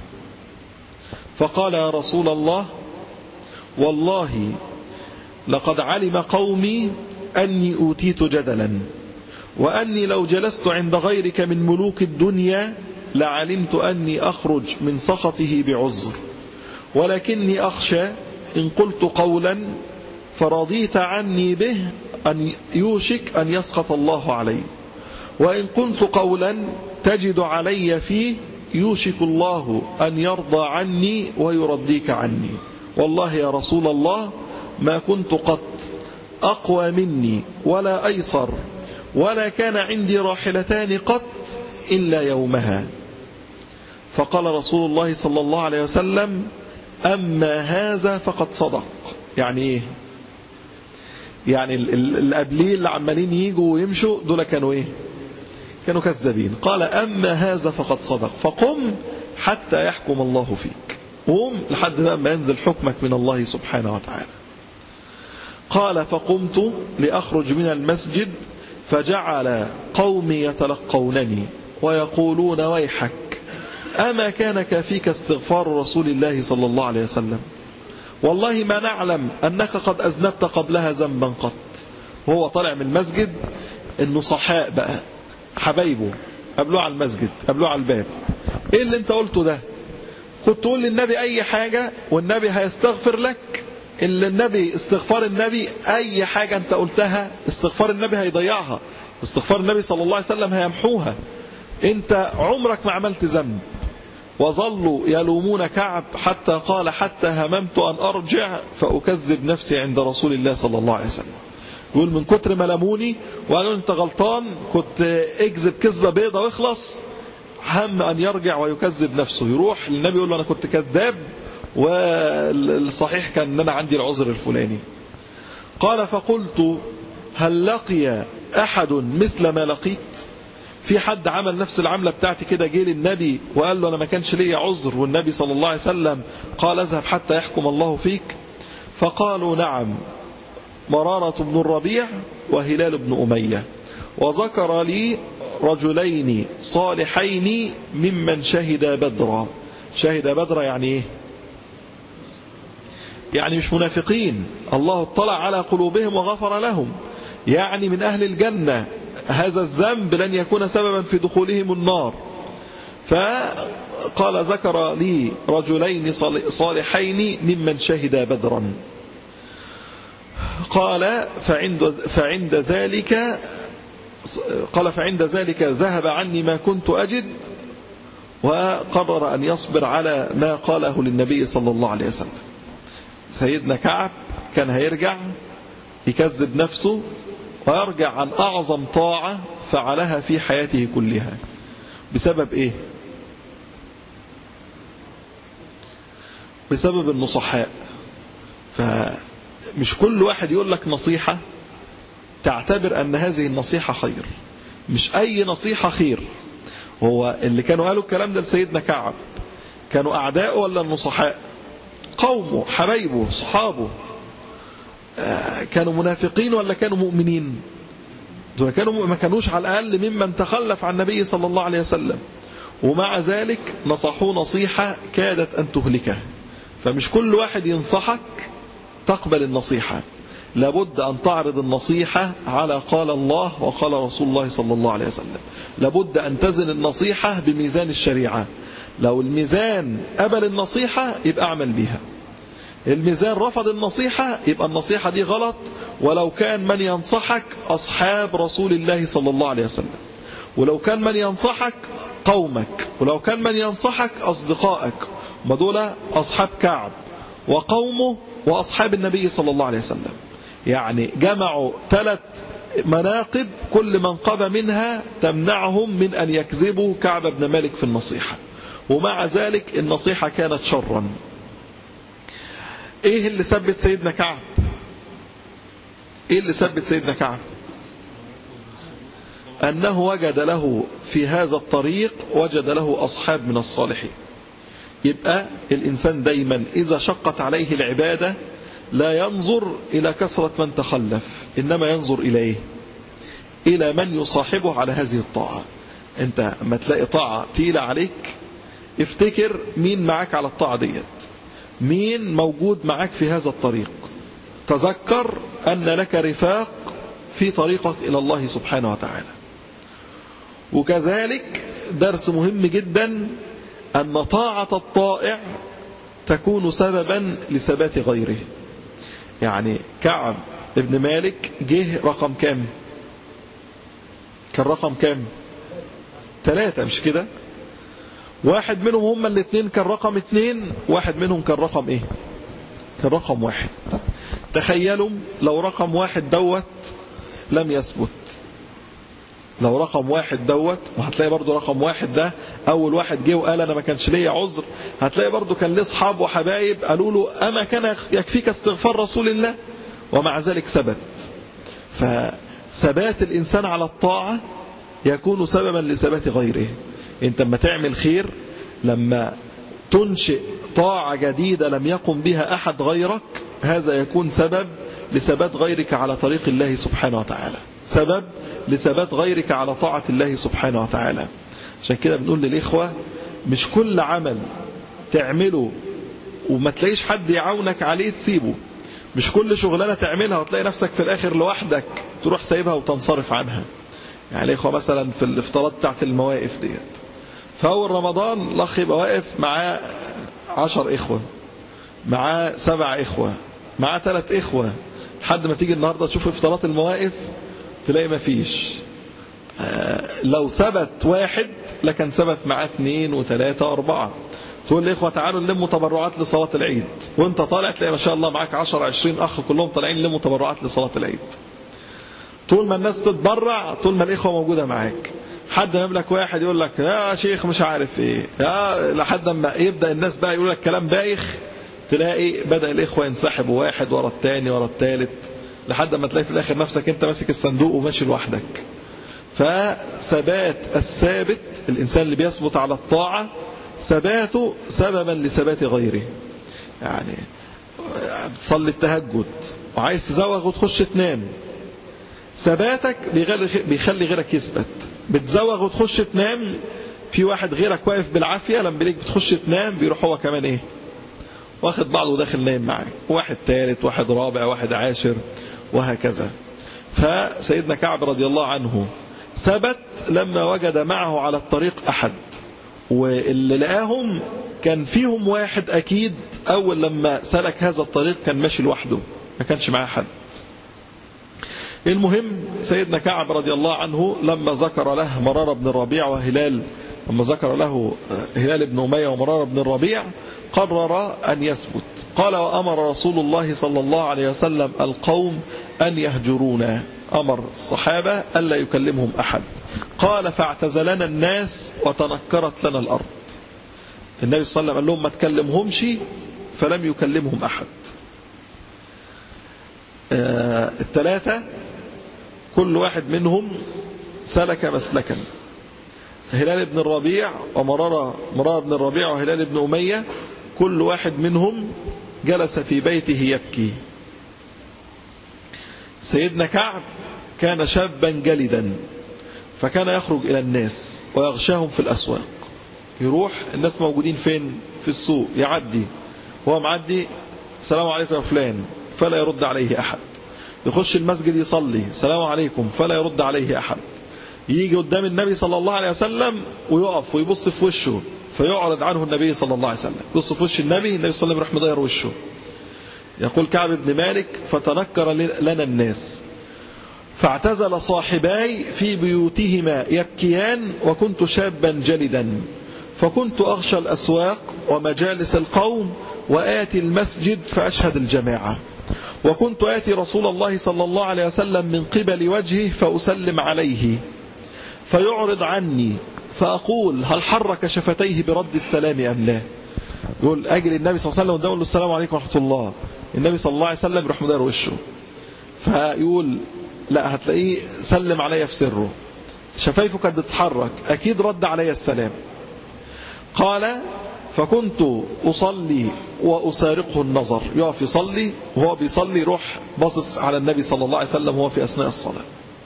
فقال: يا رسول الله، والله لقد علم قومي أني أوتيت جدلا، وأني لو جلست عند غيرك من ملوك الدنيا لعلمت أني أخرج من سخطه بعذر، ولكني أخشى إن قلت قولا فرضيت عني به أن يوشك أن يسخط الله علي، وإن قلت قولا تجد علي فيه يوشك الله أن يرضى عني ويرضيك عني. والله يا رسول الله ما كنت قط أقوى مني ولا أيسر، ولا كان عندي راحلتان قط إلا يومها. فقال رسول الله صلى الله عليه وسلم: أما هذا فقد صدق. يعني إيه؟ يعني اللي قبليه اللي عمالين يجوا ويمشوا دول كانوا ايه؟ كانوا كذابين. قال أما هذا فقد صدق فقم حتى يحكم الله فيك. قوم لحد ما ينزل حكمك من الله سبحانه وتعالى. قال فقمت لأخرج من المسجد فجعل قومي يتلقونني ويقولون ويحك أما كان كافيك استغفار رسول الله صلى الله عليه وسلم والله ما نعلم أنك قد أذنبت قبلها ذنبا قط. وهو طالع من المسجد النصحاء بقى حبايبه قبلوه على المسجد قبلوه على الباب. ايه اللي انت قلته ده؟ كنت تقول للنبي اي حاجة والنبي هيستغفر لك. النبي استغفار النبي اي حاجة انت قلتها استغفار النبي هيضيعها. استغفار النبي صلى الله عليه وسلم هيمحوها. انت عمرك ما عملت ذنب. وظلوا يلومون كعب حتى قال حتى هممت أن أرجع فأكذب نفسي عند رسول الله صلى الله عليه وسلم. يقول من كتر ما لموني وقالوا انت غلطان كنت اكذب كذبة بيضة واخلص، هم أن يرجع ويكذب نفسه. يروح للنبي يقول له أنا كنت كذاب والصحيح كان أن أنا عندي العذر الفلاني. قال فقلت هل لقي أحد مثل ما لقيت؟ في حد عمل نفس العملة بتاعتي كده جه للنبي وقال له أنا ما كانش لي عذر والنبي صلى الله عليه وسلم قال اذهب حتى يحكم الله فيك؟ فقالوا نعم مرارة بن الربيع وهلال بن أمية. وذكر لي رجلين صالحين ممن شهد بدرا. شهد بدرا يعني ايه؟ يعني مش منافقين، الله اطلع على قلوبهم وغفر لهم، يعني من أهل الجنة. هذا الذنب لن يكون سببا في دخولهم النار. فقال ذكر لي رجلين صالحين ممن شهد بدرا. قال فعند ذلك ذهب عني ما كنت أجد وقرر أن يصبر على ما قاله للنبي صلى الله عليه وسلم. سيدنا كعب كان هيرجع يكذب نفسه ويرجع عن أعظم طاعة فعلها في حياته كلها. بسبب إيه؟ بسبب النصحاء. فمش كل واحد يقول لك نصيحة تعتبر أن هذه النصيحة خير. مش أي نصيحة خير. هو اللي كانوا قالوا الكلام ده لسيدنا كعب كانوا أعداءه ولا النصحاء؟ قومه حبايبه صحابه. كانوا منافقين ولا كانوا مؤمنين؟ دول ما كانوش على الأقل ممن تخلف عن النبي صلى الله عليه وسلم، ومع ذلك نصحوه نصيحة كادت أن تهلكه. فمش كل واحد ينصحك تقبل النصيحة، لابد أن تعرض النصيحة على قال الله وقال رسول الله صلى الله عليه وسلم. لابد أن تزن النصيحة بميزان الشريعة. لو الميزان قبل النصيحة يبقى أعمل بها، الميزان رفض النصيحة يبقى النصيحة دي غلط، ولو كان من ينصحك أصحاب رسول الله صلى الله عليه وسلم، ولو كان من ينصحك قومك، ولو كان من ينصحك أصدقائك. ما دول أصحاب كعب وقومه وأصحاب النبي صلى الله عليه وسلم. يعني جمعوا 3 مناقب كل منقبة منها تمنعهم من أن يكذبوا كعب بن مالك في النصيحة، ومع ذلك النصيحة كانت شرا. ايه اللي ثبت سيدنا كعب؟ ايه اللي ثبت سيدنا كعب؟ انه وجد له في هذا الطريق وجد له اصحاب من الصالحين. يبقى الانسان دايما اذا شقت عليه العبادة لا ينظر الى كثرة من تخلف، انما ينظر الى ايه؟ الى من يصاحبه على هذه الطاعة. انت ما تلاقي طاعة تقيلة عليك افتكر مين معاك على الطاعة ديت، مين موجود معك في هذا الطريق. تذكر أن لك رفاق في طريقك إلى الله سبحانه وتعالى. وكذلك درس مهم جدا أن طاعة الطائع تكون سببا لثبات غيره. يعني كعب ابن مالك جه رقم كام؟ كان رقم كام؟ 3 مش كده؟ واحد منهم هما الاثنين كان رقم 2، واحد منهم كان رقم ايه؟ كان رقم 1. تخيلوا لو رقم 1 دوت لم يثبت، لو رقم 1 دوت، وهتلاقي برضو رقم 1 ده اول واحد جه وقال انا ما كانش ليا عذر، هتلاقي برضو كان له اصحاب وحبايب قالوا له اما كان يكفيك استغفار رسول الله، ومع ذلك ثبت. فثبات الإنسان على الطاعة يكون سببا لثبات غيره. انت لما تعمل خير، لما تنشئ طاعة جديدة لم يقم بها أحد غيرك، هذا يكون سبب لثبات غيرك على طريق الله سبحانه وتعالى، سبب لثبات غيرك على طاعة الله سبحانه وتعالى. عشان كده بنقول للإخوة، مش كل عمل تعمله وما تلاقيش حد يعاونك عليه تسيبه، مش كل شغلانة تعملها وتلاقي نفسك في الآخر لوحدك تروح سايبها وتنصرف عنها. يعني الإخوة مثلا في الافتراض بتاعت المواقف ديت، فأول رمضان الأخ يبقى واقف معاه 10 إخوة، معاه 7 إخوة، معاه 3 إخوة، لحد ما تيجي النهاردة تشوف افتراض المواقف تلاقي ما فيش. لو ثبت واحد لكن ثبت معاه 2 و3 و4. تقول لإخوة تعالوا نلموا تبرعات لصلاة العيد، وانت طالع تلاقي ما شاء الله معاك 10-20 أخ كلهم طالعين يلموا تبرعات لصلاة العيد. طول ما الناس تتبرع، طول ما الإخوة موجودة معاك. حد ما يملك واحد يقول لك يا شيخ مش عارف ايه، لحد ما يبدأ الناس بقى يقول لك كلام بايخ، تلاقي بدأ الإخوة ينسحبوا واحد ورا الثاني ورا الثالث، لحد ما تلاقي في الآخر نفسك انت ماسك الصندوق وماشي لوحدك. فثبات الثابت، الإنسان اللي بيثبت على الطاعة ثباته سببا لثبات غيره. يعني تصلي التهجد وعايز تزوغ وتخش تنام، ثباتك بيخلي غيرك يثبت. بتزوغ وتخش تنام، في واحد غيرك واقف بالعافية، لما بيليك بتخش تنام بيروح هو كمان ايه، واخد بعضه وداخل نايم معاك، واحد ثالث، واحد رابع، واحد عاشر، وهكذا. فسيدنا كعب رضي الله عنه ثبت لما وجد معه على الطريق أحد، واللي لقاهم كان فيهم واحد أكيد أول لما سلك هذا الطريق كان ماشي لوحده، ما كانش معاه حد. المهم سيدنا كعب رضي الله عنه لما ذكر له مرار بن الربيع وهلال، لما ذكر له هلال بن أمية ومرار بن الربيع، قرر أن يثبت. قال وأمر رسول الله صلى الله عليه وسلم القوم أن يهجرونا، أمر الصحابة ألا يكلمهم أحد. قال فاعتزلنا الناس وتنكرت لنا الأرض. النبي صلى الله عليه وسلم قال لهم ما تكلمهمش، فلم يكلمهم أحد. الثلاثة كل واحد منهم سلك مسلكا. هلال بن الربيع ومرار بن الربيع وهلال بن أمية كل واحد منهم جلس في بيته يبكي. سيدنا كعب كان شابا جلدا، فكان يخرج إلى الناس ويغشاهم في الأسواق. يروح الناس موجودين فين؟ في السوق، يعدي هو معدي السلام عليكم يا فلان، فلا يرد عليه أحد. يخش المسجد يصلي السلام عليكم، فلا يرد عليه أحد. يجي قدام النبي صلى الله عليه وسلم ويقف ويبص في وشه، فيعرض عنه النبي صلى الله عليه وسلم، يبص في وش النبي صلى الله عليه وسلم يروح مضير وشه. يقول كعب بن مالك فتنكر لنا الناس فاعتزل صاحباي في بيوتهما يبكيان، وكنت شابا جلدا، فكنت أغشى الأسواق ومجالس القوم وآتي المسجد فأشهد الجماعة، وكنت آتي رسول الله صلى الله عليه وسلم من قبل وجهه فأسلم عليه فيعرض عني، فأقول هل حرك شفتيه برد السلام أم لا. يقول أجل النبي صلى الله عليه وسلم ودول له السلام عليكم ورحمة الله، النبي صلى الله عليه وسلم يروح مدار وشه، فيقول لا هتلاقيه سلم علي في سره، شفايفه كانت بتتحرك، أكيد رد علي السلام. قال فكنت أصلي وأسارقه النظر، يقف يصلي وهو بيصلي يروح باصص على النبي صلى الله عليه وسلم وهو في أثناء الصلاة.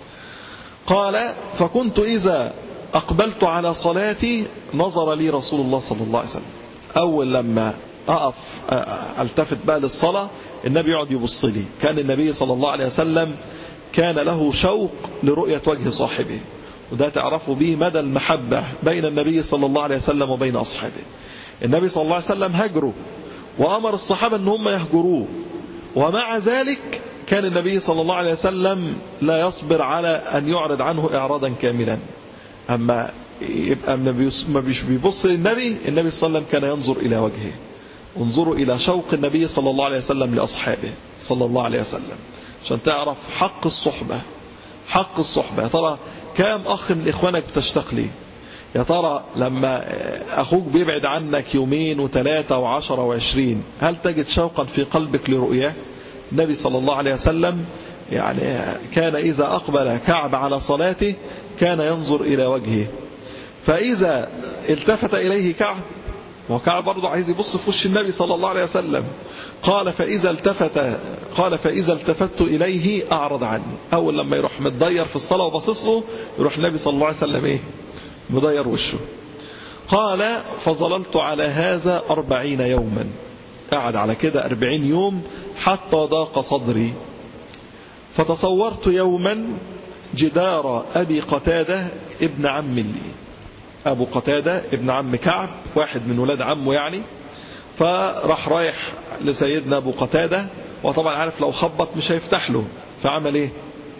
قال فكنت إذا أقبلت على صلاتي نظر لي رسول الله صلى الله عليه وسلم. أول لما أقف التفت بقى للصلاة النبي يقعد يبص لي. كان النبي صلى الله عليه وسلم كان له شوق لرؤية وجه صاحبه، وده تعرفوا به مدى المحبة بين النبي صلى الله عليه وسلم وبين أصحابه. النبي صلى الله عليه وسلم هجره وأمر الصحابة أن هم يهجروه، ومع ذلك كان النبي صلى الله عليه وسلم لا يصبر على أن يعرض عنه إعراضا كاملا. أما يبقى ما بيبص للنبي، النبي صلى الله عليه وسلم كان ينظر إلى وجهه. انظروا إلى شوق النبي صلى الله عليه وسلم لأصحابه صلى الله عليه وسلم، عشان تعرف حق الصحبة. حق الصحبة، يا ترى كام أخ من إخوانك بتشتاق ليه؟ يا ترى لما أخوك بيبعد عنك يومين و3 و10 و20 هل تجد شوقا في قلبك لرؤياه؟ النبي صلى الله عليه وسلم يعني كان إذا أقبل كعب على صلاته كان ينظر إلى وجهه، فإذا التفت إليه كعب، وكعب برضه عايز يبص في وش النبي صلى الله عليه وسلم، قال فإذا التفت إليه أعرض عني. أول لما يروح متضير في الصلاة وبصص له يروح النبي صلى الله عليه وسلم مضير وشه. قال فظللت على هذا 40 يوما، قعد على كده 40 يوم حتى ضاق صدري. فتصورت يوما جدار أبي قتادة ابن عم لي، أبو قتادة ابن عم كعب، واحد من ولاد عمه يعني. فراح رايح لسيدنا أبو قتادة، وطبعا عارف لو خبط مش هيفتح له، فعمل ايه؟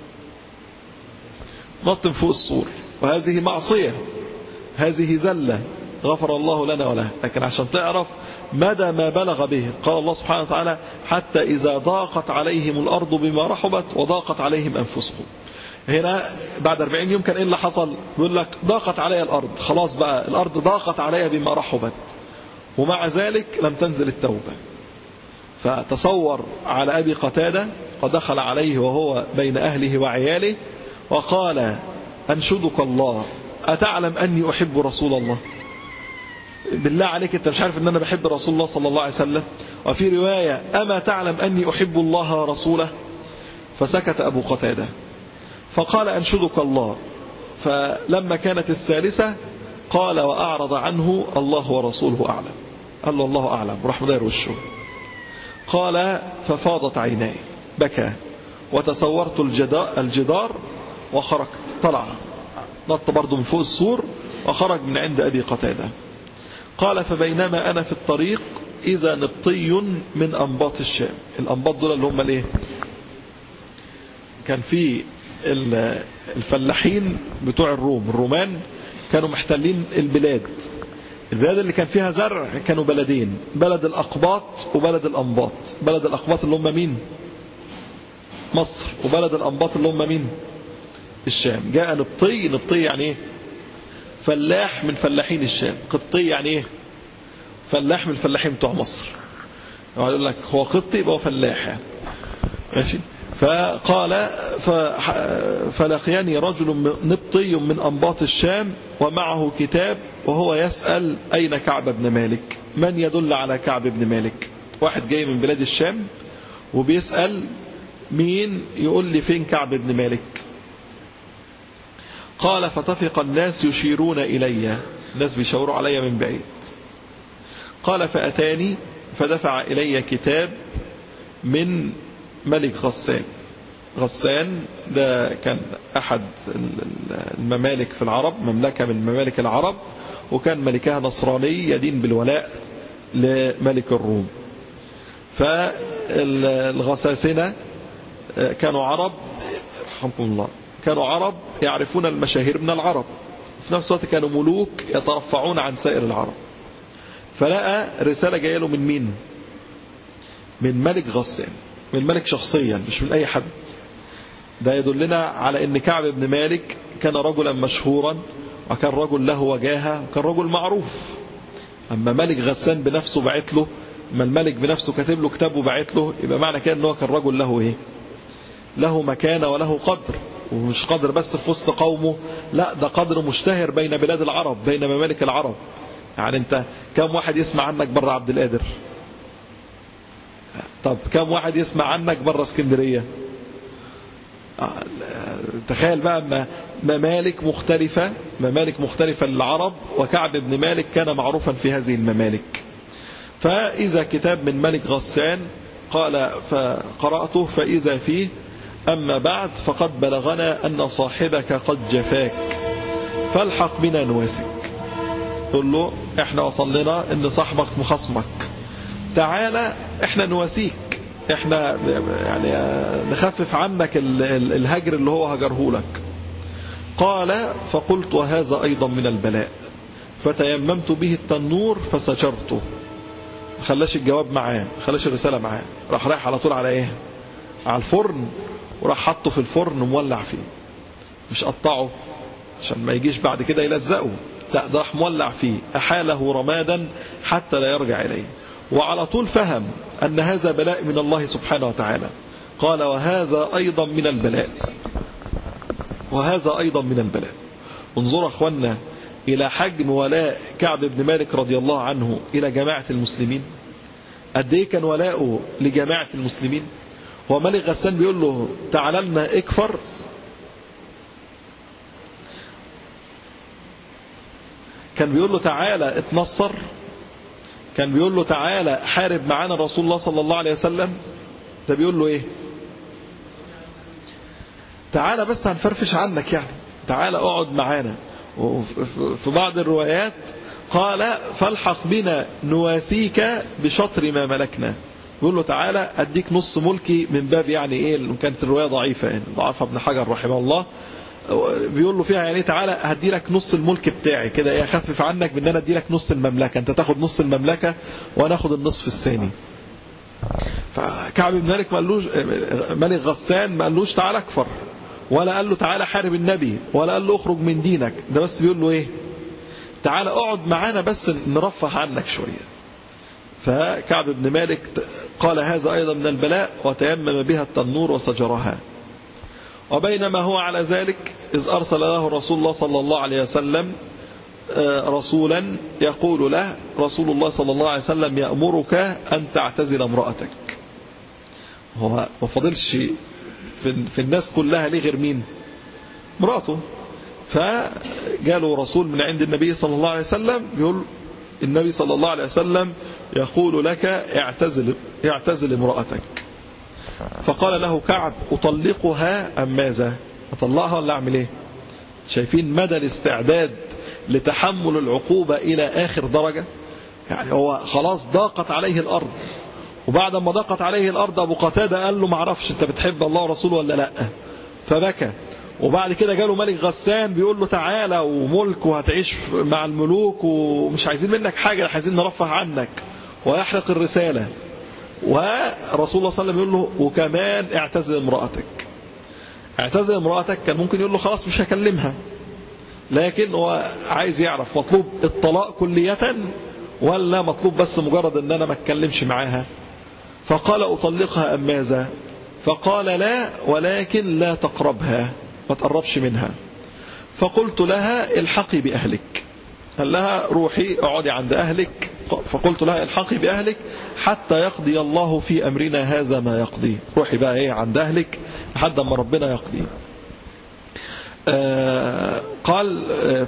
نط فوق السور، وهذه معصية، هذه زلة غفر الله لنا وله. لكن عشان تعرف مدى ما بلغ به، قال الله سبحانه وتعالى حتى إذا ضاقت عليهم الأرض بما رحبت وضاقت عليهم أنفسهم. هنا بعد 40 يوم كان إيه اللي حصل؟ بيقول لك ضاقت علي الأرض، خلاص بقى الأرض ضاقت علي بما رحبت، ومع ذلك لم تنزل التوبة. فتصور على أبي قتادة ودخل عليه وهو بين أهله وعياله وقال أنشدك الله أتعلم أني أحب رسول الله؟ بالله عليك أنت مش عارف أن أنا بحب رسول الله صلى الله عليه وسلم؟ وفي رواية أما تعلم أني أحب الله ورسوله؟ فسكت أبو قتادة، فقال أنشدك الله. فلما كانت الثالثة قال وأعرض عنه الله ورسوله أعلم، قال له الله أعلم، ورحمة الله وشه. قال ففاضت عيناي، بكى، وتصورت الجدار وخرجت، طلع نط برضه من فوق السور وخرج من عند أبي قتادة. قال فبينما أنا في الطريق إذا نبطي من أنباط الشام. الأنباط دول اللي هم الايه؟ كان في الفلاحين بتوع الرومان كانوا محتلين البلاد اللي كان فيها زرع، كانوا بلدين، بلد الأقباط وبلد الأنباط. بلد الأقباط اللي هم مين؟ مصر. وبلد الأنباط اللي هم مين؟ الشام. جاء نبطي، نبطي يعني ايه؟ فلاح من فلاحين الشام. قبطي يعني ايه؟ فلاح من الفلاحين بتوع مصر. يقول لك هو قبطي يبقى هو فلاح يعني. ماشي. فقال فلقيني رجل نبطي من أنباط الشام ومعه كتاب وهو يسأل أين كعب بن مالك، من يدل على كعب بن مالك؟ واحد جاي من بلاد الشام وبيسأل مين يقول لي فين كعب بن مالك. قال فطفق الناس يشيرون إلي، الناس بيشاوروا علي من بعيد. قال فأتاني فدفع إلي كتاب من ملك غسان. غسان ده كان أحد الممالك في العرب، مملكة من ممالك العرب، وكان ملكها نصراني يدين بالولاء لملك الروم. فالغساسنة كانوا عرب، رحمكم الله، كانوا عرب يعرفون المشاهير من العرب، في نفس الوقت كانوا ملوك يترفعون عن سائر العرب. فلقى رسالة جايه له من مين؟ من ملك غسان، من الملك شخصيا مش من أي حد. ده يدلنا على أن كعب بن مالك كان رجلا مشهورا، وكان رجل له وجاهة، وكان رجل معروف. أما ملك غسان بنفسه بعت له، أما الملك بنفسه كاتب له كتاب وبعت له، يبقى معنى كده أنه كان رجل له إيه؟ له مكانة وله قدر، ومش قدر بس في وسط قومه، لا ده قدر مشتهر بين بلاد العرب، بين ممالك العرب. يعني أنت كم واحد يسمع عنك بره عبد القادر؟ طب كم واحد يسمع عنك بره اسكندرية؟ تخيل بقى ممالك مختلفة للعرب، وكعب بن مالك كان معروفا في هذه الممالك. فإذا كتاب من ملك غسان، قال فقرأته فإذا فيه أما بعد فقد بلغنا أن صاحبك قد جفاك فالحق بنا نواسك. قل له احنا وصلنا ان صاحبك مخصمك، تعالى احنا نواسيك، احنا يعني نخفف عنك الهجر اللي هو هجره لك. قال فقلت وهذا أيضا من البلاء، فتيممت به التنور فسجرته. ما خلاش الجواب معاه، ما خلاش الرسالة معاه، راح رايح على طول على ايه؟ على الفرن، وراح حطه في الفرن ومولع فيه، مش قطعه عشان ما يجيش بعد كده يلزقه، لا ده راح مولع فيه، أحاله رمادا حتى لا يرجع إليه. وعلى طول فهم أن هذا بلاء من الله سبحانه وتعالى. قال وهذا أيضا من البلاء، وهذا أيضا من البلاء. انظروا أخوانا إلى حجم ولاء كعب بن مالك رضي الله عنه إلى جماعة المسلمين. قد ايه كان ولاؤه لجماعة المسلمين. هو ملك غسان بيقول له تعال لنا اكفر، كان بيقول له تعالى اتنصر، كان بيقول له تعالى حارب معانا رسول الله صلى الله عليه وسلم. ده بيقول له ايه؟ تعالى بس هنفرفش عنك، يعني تعالى اقعد معانا. وفي بعض الروايات قال فالحق بنا نواسيك بشطر ما ملكنا. بيقول له تعالى اديك نص ملكي، من باب يعني ايه، كانت الرواية ضعيفة يعني ضعفها ابن حجر رحمه الله. بيقول له فيها يعني تعالى هدي لك نص الملك بتاعي كده، ايه اخفف عنك بان انا ادي لك نص المملكة، انت تاخد نص المملكة وانا اخد النصف الثاني. فكعب بن مالك ما قالوش، ملك غسان ما قالوش تعالى اكفر، ولا قال له تعالى حارب النبي، ولا قال له اخرج من دينك. ده بس بيقول له ايه؟ تعالى اقعد معانا بس نرفه عنك شوية. فكعب بن مالك قال هذا أيضا من البلاء، وتيمم بها التنور وسجرها. وبينما هو على ذلك إذ أرسل له رسول الله صلى الله عليه وسلم رسولا يقول له رسول الله صلى الله عليه وسلم يأمرك أن تعتزل امرأتك. هو ما فضلش في الناس كلها ليه غير مين؟ امرأته. فجاله رسول من عند النبي صلى الله عليه وسلم يقول النبي صلى الله عليه وسلم يقول لك اعتزل امرأتك. فقال له كعب أطلقها أم ماذا؟ أطلقها ولا أعمل إيه؟ شايفين مدى الاستعداد لتحمل العقوبة إلى آخر درجة. يعني هو خلاص ضاقت عليه الأرض، وبعد ما ضاقت عليه الأرض أبو قتادة قال له معرفش أنت بتحب الله ورسوله ولا لأ، فبكى. وبعد كده جاله ملك غسان بيقول له تعالى وملك وهتعيش مع الملوك ومش عايزين منك حاجة، عايزين نرفه عنك، ويحرق الرسالة. ورسول الله صلى الله عليه وسلم يقول له وكمان اعتزل امرأتك. اعتزل امرأتك كان ممكن يقول له خلاص مش هكلمها، لكن هو عايز يعرف مطلوب الطلاق كلية ولا مطلوب بس مجرد ان انا ما اتكلمش معاها. فقال أطلقها أم ماذا؟ فقال لا، ولكن لا تقربها، ما تقربش منها. فقلت لها الحقي بأهلك. قال لها روحي اقعدي عند أهلك. فقلت لها الحقي بأهلك حتى يقضي الله في أمرنا هذا ما يقضي. روحي بقى ايه عند أهلك لحد ما ربنا يقضي. قال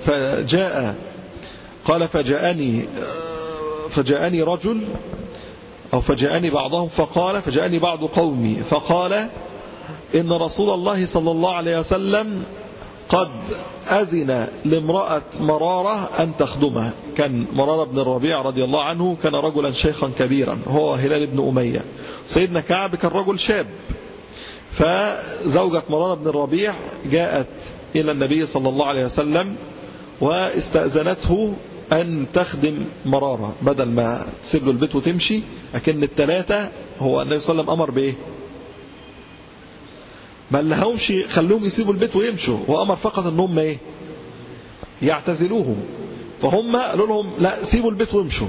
فجاءني رجل أو فجاءني بعضهم فجاءني بعض قومي فقال إن رسول الله صلى الله عليه وسلم قد أذن لامرأة مرارة أن تخدمه. كان مرارة بن الربيع رضي الله عنه كان رجلا شيخا كبيرا، هو هلال بن أمية. سيدنا كعب كان رجل شاب. فزوجة مرارة بن الربيع جاءت إلى النبي صلى الله عليه وسلم واستأذنته أن تخدم مرارة بدل ما تسيب له البيت وتمشي. لكن الثلاثة هو النبي صلى الله عليه وسلم أمر بإيه؟ ما لهمش خلوهم يسيبوا البيت ويمشوا، وأمر فقط أنهم إيه؟ يعتزلوهم. فهم قالوا لهم لا سيبوا البيت ويمشوا.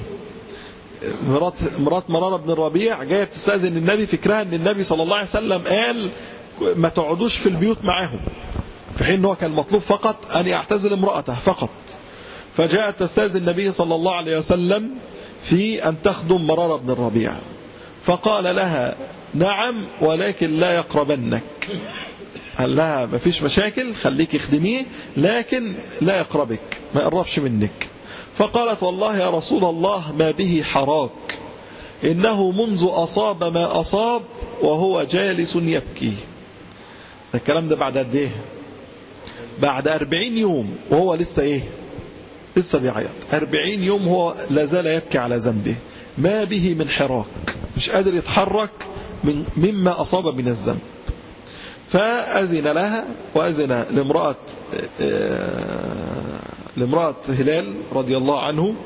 مرات مرارة بن الربيع جاية بتستأذن النبي، فكرها أن النبي صلى الله عليه وسلم قال ما تقعدوش في البيوت معاهم، في حين أنه كان مطلوب فقط أن يعتزل امرأته فقط. فجاءت تستأذن النبي صلى الله عليه وسلم في أن تخدم مرارة بن الربيع. فقال لها نعم ولكن لا يقربنك. قال لها ما فيش مشاكل خليك اخدميه، لكن لا يقربك، ما يقربش منك. فقالت والله يا رسول الله ما به حراك، إنه منذ أصاب ما أصاب وهو جالس يبكي. الكلام ده بعد قد ايه؟ بعد 40 يوم وهو لسه ايه؟ لسه بيعيط. 40 يوم هو لازال يبكي على ذنبه، ما به من حراك، مش قادر يتحرك مما أصاب من الذنب. فأذن لها وأذن لامرأة هلال رضي الله عنه.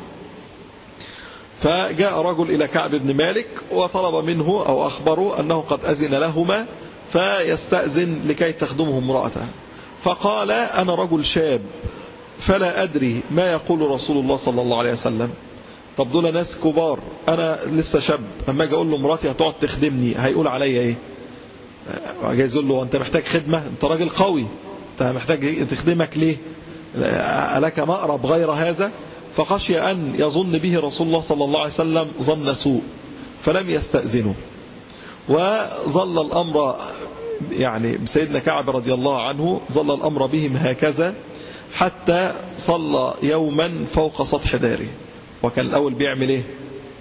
فجاء رجل إلى كعب بن مالك وطلب منه أو أخبره أنه قد أذن لهما فيستأذن لكي تخدمه امرأته. فقال أنا رجل شاب فلا أدري ما يقول رسول الله صلى الله عليه وسلم. طب دول ناس كبار، أنا لسه شاب، أما أجي أقول له مراتي هتقعد تخدمني هيقول عليا إيه؟ جايز يقول له أنت محتاج خدمة، أنت راجل قوي، أنت محتاج تخدمك ليه؟ ألك مأرب غير هذا؟ فخشي أن يظن به رسول الله صلى الله عليه وسلم ظن سوء فلم يستأذنه. وظل الأمر يعني بسيدنا كعب رضي الله عنه، ظل الأمر بهم هكذا حتى صلى يوما فوق سطح داره. وكان الأول بيعمل إيه؟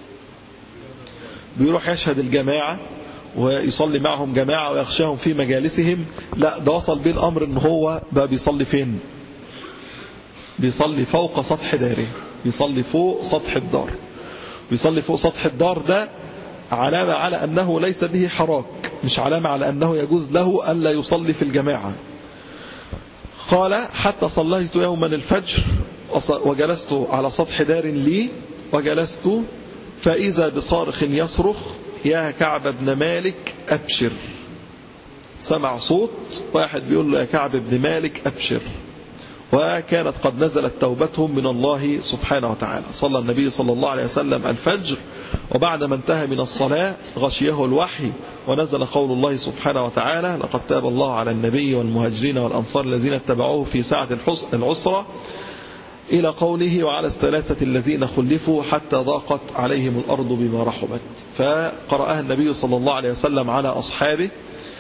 بيروح يشهد الجماعة ويصلي معهم جماعة ويخشاهم في مجالسهم. لا، ده وصل بيه الأمر إن هو بقى بيصلي فين؟ بيصلي فوق سطح داره، بيصلي فوق سطح الدار. بيصلي فوق سطح الدار ده علامة على أنه ليس به حراك، مش علامة على أنه يجوز له ألا يصلي في الجماعة. قال حتى صليت يوما الفجر وجلست على سطح دار لي، وجلست فإذا بصارخ يصرخ يا كعب بن مالك أبشر. سمع صوت واحد بيقول له يا كعب بن مالك أبشر. وكانت قد نزلت توبتهم من الله سبحانه وتعالى. صلى النبي صلى الله عليه وسلم الفجر، وبعد ما انتهى من الصلاة غشيه الوحي ونزل قول الله سبحانه وتعالى لقد تاب الله على النبي والمهاجرين والأنصار الذين اتبعوه في ساعة العسرة إلى قوله وعلى الثلاثة الذين خلفوا حتى ضاقت عليهم الأرض بما رحبت. فقرأها النبي صلى الله عليه وسلم على أصحابه،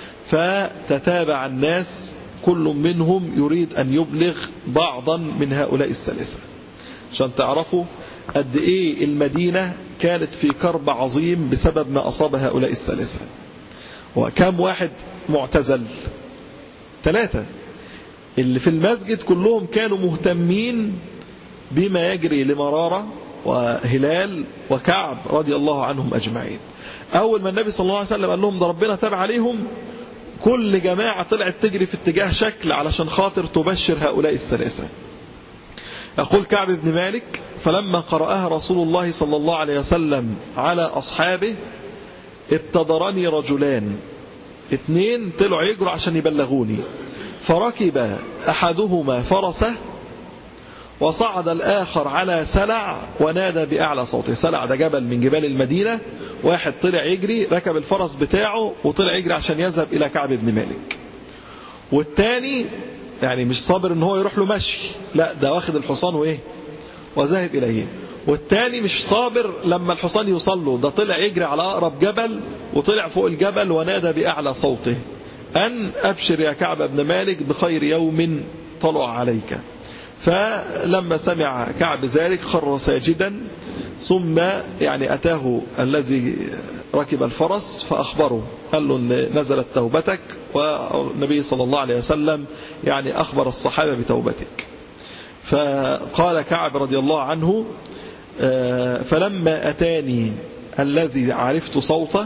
فتتابع الناس كل منهم يريد أن يبلغ بعضا من هؤلاء الثلاثة، عشان تعرفوا قد إيه المدينة كانت في كرب عظيم بسبب ما أصاب هؤلاء الثلاثة. وكم واحد معتزل؟ 3. اللي في المسجد كلهم كانوا مهتمين بما يجري لمرارة وهلال وكعب رضي الله عنهم أجمعين. أول ما النبي صلى الله عليه وسلم قال لهم ده ربنا تاب عليهم، كل جماعة طلعت تجري في اتجاه شكل علشان خاطر تبشر هؤلاء الثلاثة. يقول كعب بن مالك فلما قرأها رسول الله صلى الله عليه وسلم على أصحابه ابتدرني رجلان، 2 طلعوا يجروا عشان يبلغوني، فركب أحدهما فرسه وصعد الآخر على سلع ونادى بأعلى صوته. سلع ده جبل من جبال المدينة، واحد طلع يجري ركب الفرس بتاعه وطلع يجري عشان يذهب إلى كعب بن مالك، والتاني يعني مش صابر ان هو يروح له مشي، لا ده واخد الحصان وايه وذهب إليه. والتاني مش صابر لما الحصان يوصل له، ده طلع يجري على أقرب جبل وطلع فوق الجبل ونادى بأعلى صوته أن أبشر يا كعب بن مالك بخير يوم طلع عليك. فلما سمع كعب ذلك خر ساجدا، ثم يعني أتاه الذي ركب الفرس فأخبره، قال له إن نزلت توبتك، والنبي صلى الله عليه وسلم يعني أخبر الصحابة بتوبتك. فقال كعب رضي الله عنه فلما أتاني الذي عرفت صوته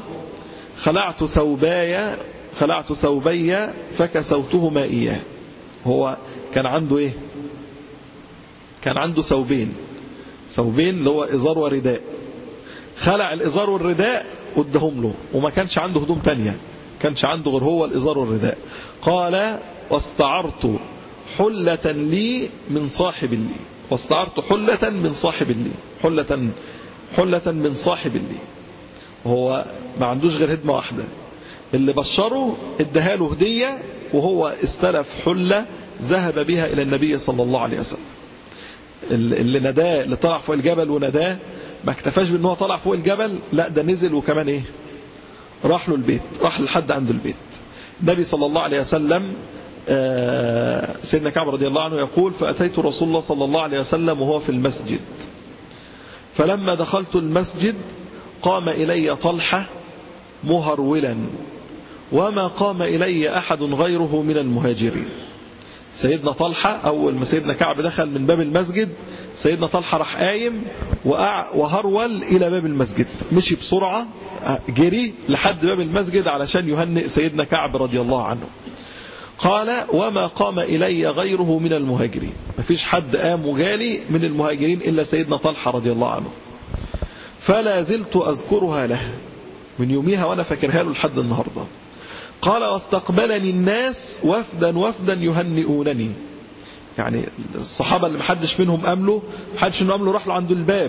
خلعت ثوبي فكسوتهما إياه. هو كان عنده إيه؟ كان عنده ثوبين اللي هو إزار ورداء، خلع الإزار والرداء وادهم له، وما كانش عنده هدوم تانية، كانش عنده غير هو الإزار والرداء. قال واستعرت حلة لي من صاحب لي، واستعرت حلة من صاحب لي، حلة من صاحب لي. وهو ما عندوش غير هدمة واحدة، اللي بشره اداها له هدية، وهو استلف حلة ذهب بها إلى النبي صلى الله عليه وسلم. اللي نداه، اللي طلع فوق الجبل ونداه، ما اكتفاش بأنه طلع فوق الجبل، لا ده نزل وكمان ايه، راح له البيت، راح لحد عنده البيت. النبي صلى الله عليه وسلم سيدنا كعب رضي الله عنه يقول فأتيت رسول الله صلى الله عليه وسلم وهو في المسجد، فلما دخلت المسجد قام إلي طلحة مهرولا وما قام إلي أحد غيره من المهاجرين. سيدنا طلحة أول ما سيدنا كعب دخل من باب المسجد، سيدنا طلحة راح قايم وهرول إلى باب المسجد، مشي بسرعة جري لحد باب المسجد علشان يهنئ سيدنا كعب رضي الله عنه. قال وما قام إلي غيره من المهاجرين، ما فيش حد قام وجالي من المهاجرين إلا سيدنا طلحة رضي الله عنه. فلا زلت أذكرها له، من يوميها وأنا فاكرها له لحد النهاردة. قال واستقبلني الناس وفدا يهنئونني، يعني الصحابة اللي محدش منهم أمله راح له عند الباب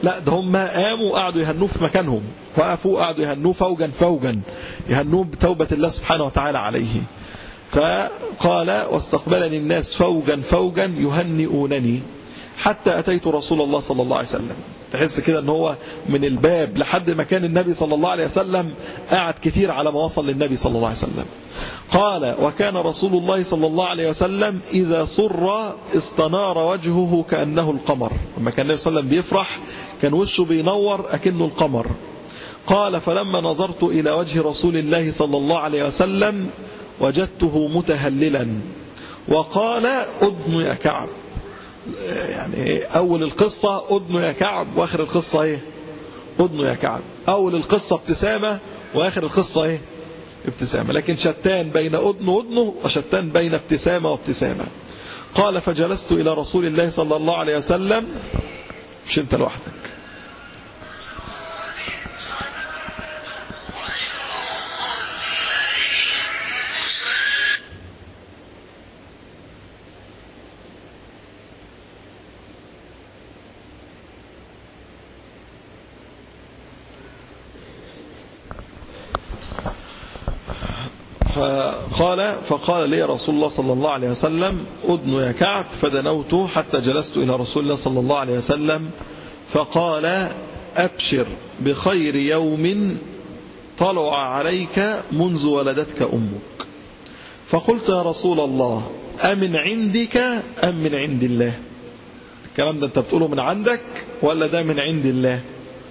لا ده هم قاموا قعدوا يهنوه في مكانهم، وقفوا قعدوا يهنوه فوجا فوجا، يهنوه بتوبة الله سبحانه وتعالى عليه. فقال واستقبلني الناس فوجا فوجا يهنئونني حتى أتيت رسول الله صلى الله عليه وسلم. تحس كده ان هو من الباب لحد ما كان النبي صلى الله عليه وسلم قاعد كتير على ما وصل للنبي صلى الله عليه وسلم. قال وكان رسول الله صلى الله عليه وسلم إذا سر استنار وجهه كأنه القمر. لما كان النبي صلى الله عليه وسلم بيفرح كان وشه بينور أكنه القمر. قال فلما نظرت إلى وجه رسول الله صلى الله عليه وسلم وجدته متهللا وقال أذن يا كعب. يعني أول القصة أذن يا كعب، وآخر القصة إيه؟ أذن يا كعب. أول القصة ابتسامة، وآخر القصة إيه؟ ابتسامة. لكن شتان بين أذن وأذنه، وشتان بين ابتسامة وابتسامة. قال فجلست إلى رسول الله صلى الله عليه وسلم. مش أنت لوحدك. فقال لي رسول الله صلى الله عليه وسلم أذن يا كعب، فدنوت حتى جلست إلى رسول الله صلى الله عليه وسلم فقال أبشر بخير يوم طلع عليك منذ ولدتك أمك. فقلت يا رسول الله أمن عندك أم من عند الله؟ الكلام ده أنت بتقوله من عندك ولا ده من عند الله؟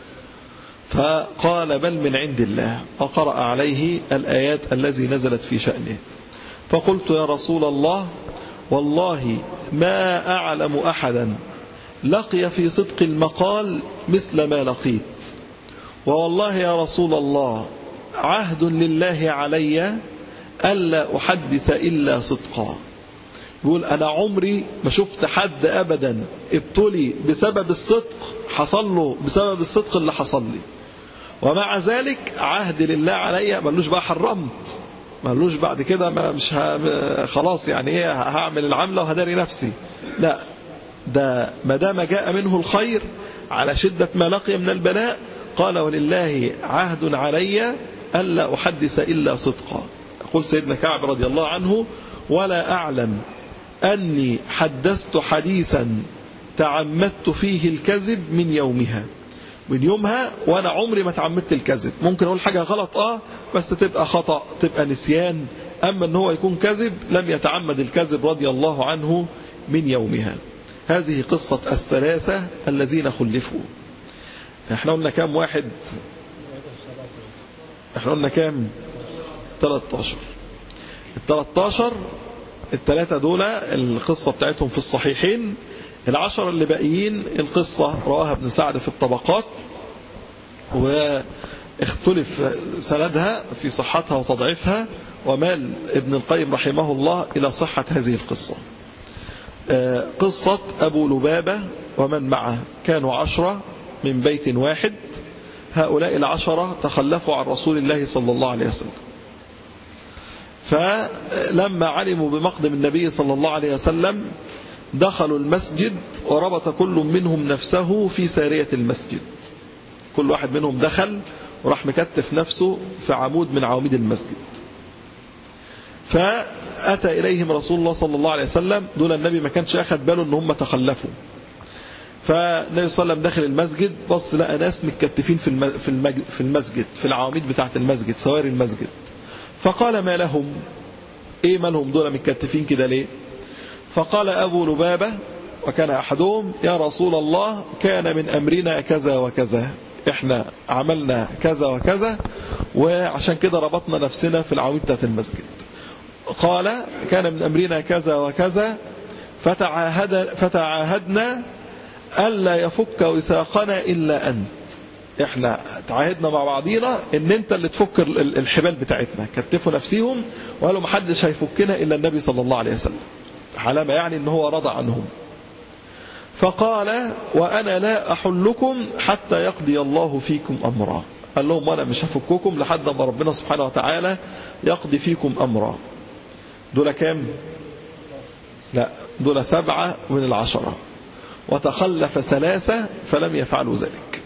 فقال بل من عند الله، وقرأ عليه الآيات التي نزلت في شأنه. فقلت يا رسول الله والله ما أعلم أحدا لقي في صدق المقال مثل ما لقيت، ووالله يا رسول الله عهد لله علي ألا أحدث إلا صدقا. يقول أنا عمري ما شفت حد أبدا ابتلي بسبب الصدق حصل له بسبب الصدق اللي حصل لي، ومع ذلك عهد لله علي. ملوش بقى حرمت، ملوش بعد كده مش خلاص يعني ايه هعمل العملة وهداري نفسي، لا ده ما دام جاء منه الخير على شدة ما لقي من البلاء قال ولله عهد علي ألا أحدث إلا صدقا. يقول سيدنا كعب رضي الله عنه ولا أعلم أني حدثت حديثا تعمدت فيه الكذب من يومها، من يومها وانا عمري ما تعمدت الكذب. ممكن اقول حاجة غلط بس تبقى خطأ، تبقى نسيان، اما ان هو يكون كذب لم يتعمد الكذب رضي الله عنه من يومها. هذه قصة الثلاثة الذين خلفوا. احنا قلنا كام واحد؟ احنا قلنا كام؟ 13. ال13 الثلاثة دول القصة بتاعتهم في الصحيحين. 10 اللي باقيين القصة رواها ابن سعد في الطبقات، واختلف سندها في صحتها وتضعيفها، ومال ابن القيم رحمه الله إلى صحة هذه القصة. قصة أبو لبابة ومن معه كانوا 10 من بيت واحد. هؤلاء 10 تخلفوا عن رسول الله صلى الله عليه وسلم، فلما علموا بمقدم النبي صلى الله عليه وسلم دخلوا المسجد وربط كل منهم نفسه في سارية المسجد. كل واحد منهم دخل وراح مكتف نفسه في عمود من عواميد المسجد. فأتى إليهم رسول الله صلى الله عليه وسلم. دول النبي ما كانش أخذ باله أن هم تخلفوا. فالنبي صلى الله عليه وسلم داخل المسجد بص لقى ناس متكتفين في المسجد في العواميد بتاعة المسجد سواري المسجد. فقال ما لهم؟ إيه مالهم دول متكتفين كده ليه؟ فقال أبو لبابة وكان أحدهم يا رسول الله كان من أمرنا كذا وكذا، إحنا عملنا كذا وكذا وعشان كده ربطنا نفسنا في العواميد بتاعة المسجد. قال كان من أمرنا كذا وكذا فتعاهدنا ألا يفك وثاقنا إلا أنت. إحنا تعاهدنا مع بعضينا إن أنت اللي تفك الحبال بتاعتنا. كتفوا نفسيهم وقالوا محدش هيفكنا إلا النبي صلى الله عليه وسلم، علامة يعني إن هو رضى عنهم. فقال وأنا لا أحلكم حتى يقضي الله فيكم أمرا. قال لهم أنا مش هفككم لحد ما ربنا سبحانه وتعالى يقضي فيكم أمرا. دول كام؟ لا دول 7 من 10. وتخلف 3 فلم يفعلوا ذلك.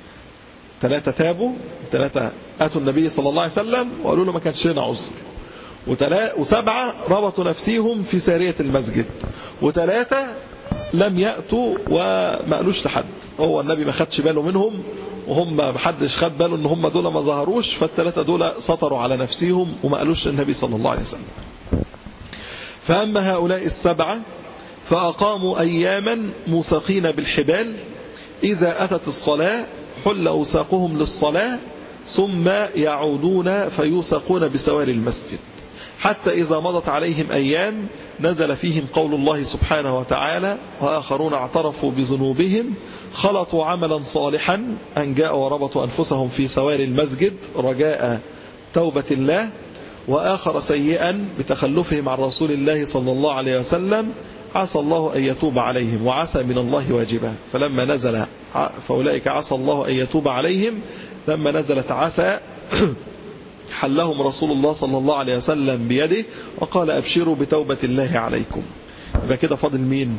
3 تابوا، 3 أتوا النبي صلى الله عليه وسلم وقالوا له ما كانش لنا عذر، و7 ربطوا نفسيهم في سارية المسجد، و3 لم يأتوا وما قالوش لحد. هو النبي ما خدش باله منهم وهم ما حدش خد باله ان هم دول ما ظهروش، فال3 دول سطروا على نفسهم وما قالوش للنبي صلى الله عليه وسلم. فأما هؤلاء 7 فأقاموا أياما موثقين بالحبال، إذا أتت الصلاة حل أوثاقهم للصلاة ثم يعودون فيوثقون بسوار المسجد، حتى إذا مضت عليهم أيام نزل فيهم قول الله سبحانه وتعالى: وآخرون اعترفوا بذنوبهم خلطوا عملا صالحا أن جاءوا وربطوا أنفسهم في سوار المسجد رجاء توبة الله، وآخر سيئا بتخلفهم عن رسول الله صلى الله عليه وسلم عسى الله أن يتوب عليهم وعسى من الله واجبا. فلما نزل فأولئك عسى الله أن يتوب عليهم، لما نزلت عسى حلهم رسول الله صلى الله عليه وسلم بيده وقال: أبشروا بتوبة الله عليكم. يبقى كده فاضل مين؟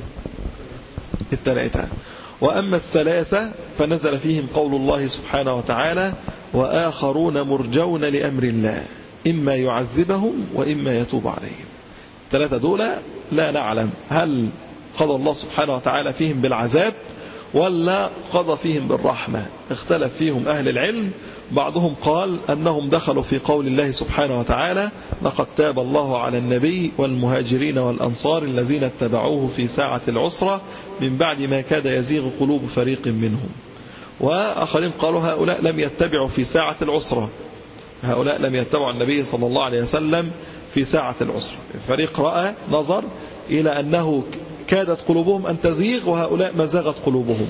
ال3. وأما ال3 فنزل فيهم قول الله سبحانه وتعالى: وآخرون مرجون لأمر الله إما يعذبهم وإما يتوب عليهم. 3 دول لا نعلم هل قضى الله سبحانه وتعالى فيهم بالعذاب ولا قضى فيهم بالرحمة، اختلف فيهم أهل العلم. بعضهم قال أنهم دخلوا في قول الله سبحانه وتعالى: لقد تاب الله على النبي والمهاجرين والأنصار الذين اتبعوه في ساعة العسرة من بعد ما كاد يزيغ قلوب فريق منهم. وآخرين قالوا هؤلاء لم يتبعوا في ساعة العسرة، هؤلاء لم يتبعوا النبي صلى الله عليه وسلم في ساعة العسرة. فريق رأى نظر إلى أنه كادت قلوبهم أن تزيغ وهؤلاء ما زاغت قلوبهم،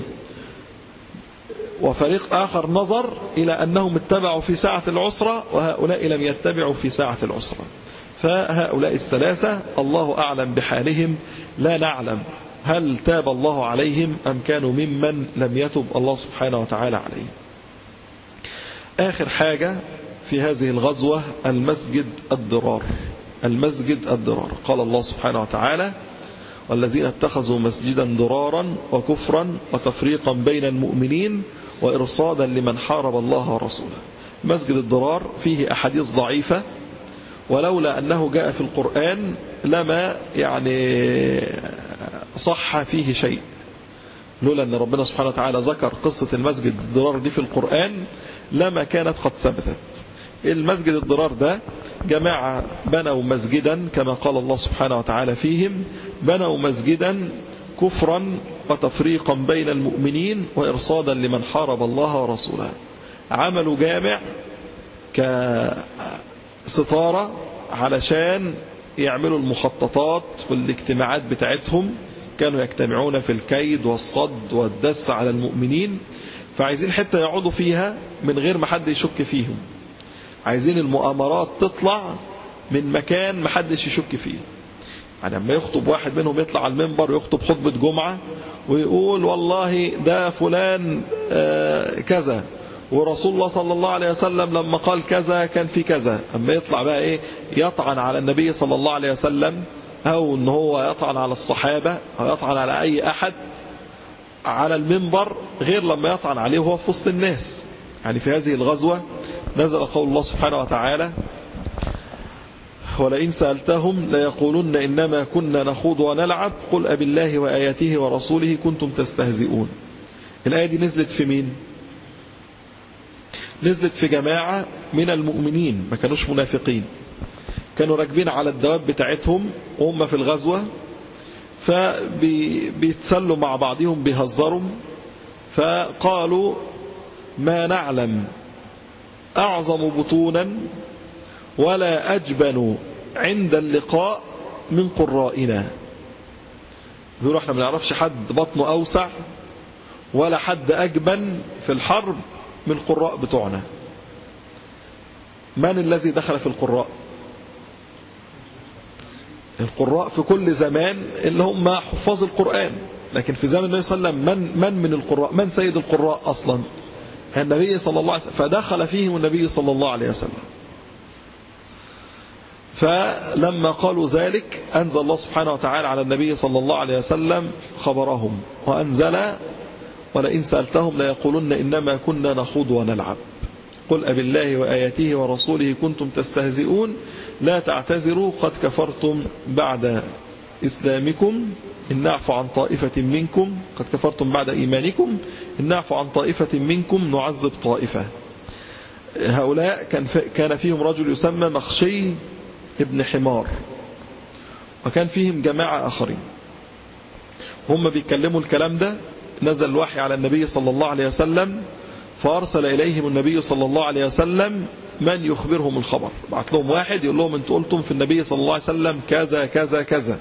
وفريق آخر نظر إلى أنهم اتبعوا في ساعة العسرة وهؤلاء لم يتبعوا في ساعة العسرة. فهؤلاء ال3 الله أعلم بحالهم، لا نعلم هل تاب الله عليهم أم كانوا ممن لم يتب الله سبحانه وتعالى عليهم. آخر حاجة في هذه الغزوة المسجد الضرار. المسجد الضرار، قال الله سبحانه وتعالى: والذين اتخذوا مسجدا ضرارا وكفرا وتفريقا بين المؤمنين وإرصادا لمن حارب الله ورسوله. مسجد الضرار فيه أحاديث ضعيفة، ولولا أنه جاء في القرآن لما صح فيه شيء. لولا أن ربنا سبحانه وتعالى ذكر قصة المسجد الضرار دي في القرآن لما كانت قد ثبتت. المسجد الضرار ده جماعة بنوا مسجدا كما قال الله سبحانه وتعالى فيهم: بنوا مسجدا كفرا وتفريقا بين المؤمنين وإرصادا لمن حارب الله ورسوله. عملوا جامع كستارة علشان يعملوا المخططات والاجتماعات بتاعتهم، كانوا يجتمعون في الكيد والصد والدس على المؤمنين، فعايزين حتى يقعدوا فيها من غير ما حد يشك فيهم. عايزين المؤامرات تطلع من مكان ما حدش يشك فيه. يعني لما يخطب واحد منهم يطلع على المنبر ويخطب خطبة جمعة ويقول والله ده فلان كذا، ورسول الله صلى الله عليه وسلم لما قال كذا كان في كذا، اما يطلع بقى يطعن على النبي صلى الله عليه وسلم، او ان هو يطعن على الصحابة او يطعن على اي احد على المنبر، غير لما يطعن عليه وهو في وسط الناس. يعني في هذه الغزوة نزل قول الله سبحانه وتعالى: ولئن سألتهم ليقولن إنما كنا نخوض ونلعب قل أبالله وآياته ورسوله كنتم تستهزئون. الآية دي نزلت في مين؟ نزلت في جماعة من المؤمنين، ما كانوش منافقين، كانوا راكبين على الدواب بتاعتهم وهم في الغزوة، فبيتسلوا مع بعضهم بيهزروا، فقالوا: ما نعلم أعظم بطونا ولا أجبن عند اللقاء من قرائنا. بيقولوا احنا ما نعرفش حد بطنه أوسع ولا حد أجبن في الحرب من القراء بتوعنا. من الذي دخل في القراء؟ القراء في كل زمان اللي هم حفاظ القرآن، لكن في زمن النبي صلى الله عليه وسلم من القراء؟ من سيد القراء أصلا؟ النبي صلى الله عليه وسلم، فدخل فيهم النبي صلى الله عليه وسلم. فلما قالوا ذلك أنزل الله سبحانه وتعالى على النبي صلى الله عليه وسلم خبرهم، وأنزل ولئن سألتهم ليقولن إنما كنا نخوض ونلعب قل أبالله وآياته ورسوله كنتم تستهزئون لا تعتذروا قد كفرتم بعد إسلامكم إن نعفو عن طائفة منكم قد كفرتم بعد إيمانكم إن نعفو عن طائفة منكم نعذب طائفة. هؤلاء كان فيهم رجل يسمى مخشي ابن حمار، وكان فيهم جماعة آخرين هم بيتكلموا الكلام ده. نزل الوحي على النبي صلى الله عليه وسلم فأرسل إليهم النبي صلى الله عليه وسلم من يخبرهم الخبر، بعت لهم واحد يقول لهم انتوا قلتم في النبي صلى الله عليه وسلم كذا كذا كذا.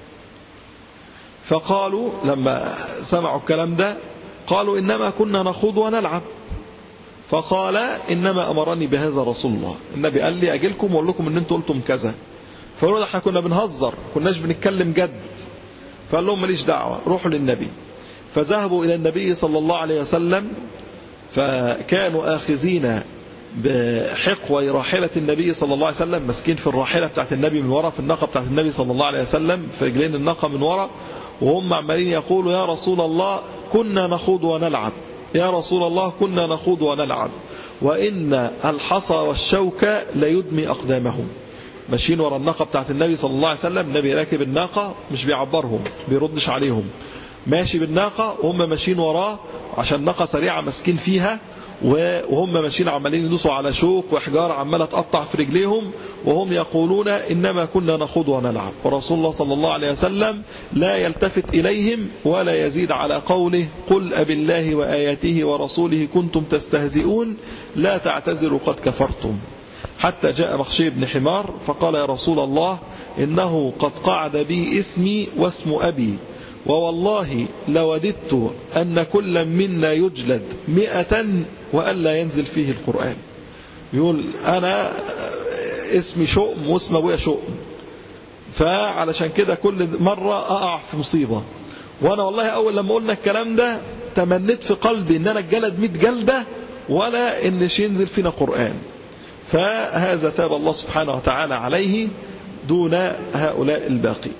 فقالوا لما سمعوا الكلام ده قالوا إنما كنا نخوض ونلعب، فقال إنما أمرني بهذا رسول الله، النبي قال لي أجلكم وأقول لكم إن انتوا قلتم كذا. فقالوا احنا كنا بنهزر كناش بنتكلم جد. فقال لهم ماليش دعوة، روحوا للنبي. فذهبوا إلى النبي صلى الله عليه وسلم، فكانوا آخذين بحقوى راحلة النبي صلى الله عليه وسلم، مسكين في الراحلة بتاعت النبي من وراء، في الناقة بتاعت النبي صلى الله عليه وسلم في رجلين الناقة من وراء، وهم عمالين يقولوا يا رسول الله كنا نخوض ونلعب، يا رسول الله كنا نخوض ونلعب، وإن الحصى والشوك ليدمي أقدامهم. ماشيين ورا الناقة بتاعت النبي صلى الله عليه وسلم، النبي راكب الناقة مش بيعبرهم بيردش عليهم، ماشي بالناقة وهم ماشيين وراه عشان الناقة سريعة مسكين فيها، وهم ماشيين عمالين يدوسوا على شوك وحجارة عمالة تقطع في رجليهم، وهم يقولون إنما كنا نخوض ونلعب، ورسول الله صلى الله عليه وسلم لا يلتفت إليهم ولا يزيد على قوله قل أبالله وآياته ورسوله كنتم تستهزئون لا تعتذروا قد كفرتم. حتى جاء مخشي بن حمار فقال يا رسول الله إنه قد قعد بي اسمي واسم أبي، ووالله لوددت أن كل منا يجلد 100 وألا ينزل فيه القرآن. يقول أنا اسمي شؤم واسم أبويا شؤم، فعلشان كده كل مرة أقع في مصيبة، وأنا والله أول لما قلنا الكلام ده تمنيت في قلبي إن أنا اتجلد 100 جلدة ولا إن ينزل فينا قرآن. فهذا تاب الله سبحانه وتعالى عليه دون هؤلاء الباقي.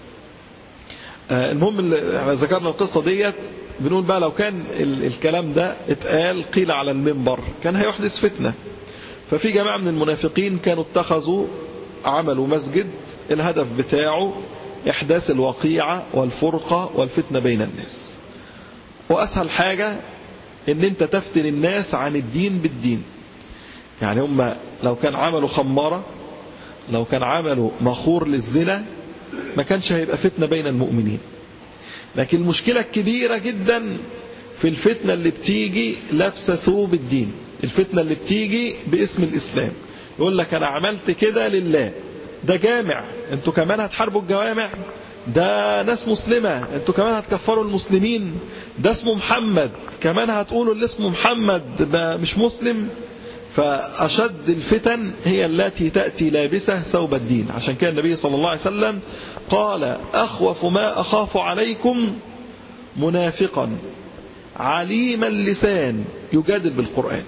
المهم ذكرنا القصة ديت، بنقول بقى لو كان الكلام ده اتقال قيل على المنبر كان هيحدث فتنة. ففي جماعة من المنافقين كانوا اتخذوا عملوا مسجد الهدف بتاعه إحداث الوقيعة والفرقة والفتنة بين الناس، وأسهل حاجة إن أنت تفتن الناس عن الدين بالدين. يعني هم لو كان عملوا خمارة، لو كان عملوا مخور للزنا، ما كانش هيبقى فتنة بين المؤمنين. لكن المشكلة الكبيرة جدا في الفتنة اللي بتيجي لابسة ثوب الدين، الفتنة اللي بتيجي باسم الإسلام. يقول لك أنا عملت كده لله، ده جامع انتوا كمان هتحاربوا الجوامع، ده ناس مسلمة انتوا كمان هتكفروا المسلمين، ده اسمه محمد كمان هتقولوا اللي اسمه محمد مش مسلم. فأشد الفتن هي التي تأتي لابسة ثوب الدين. عشان كده النبي صلى الله عليه وسلم قال أخوف ما أخاف عليكم منافقا عليم اللسان يجادل بالقرآن.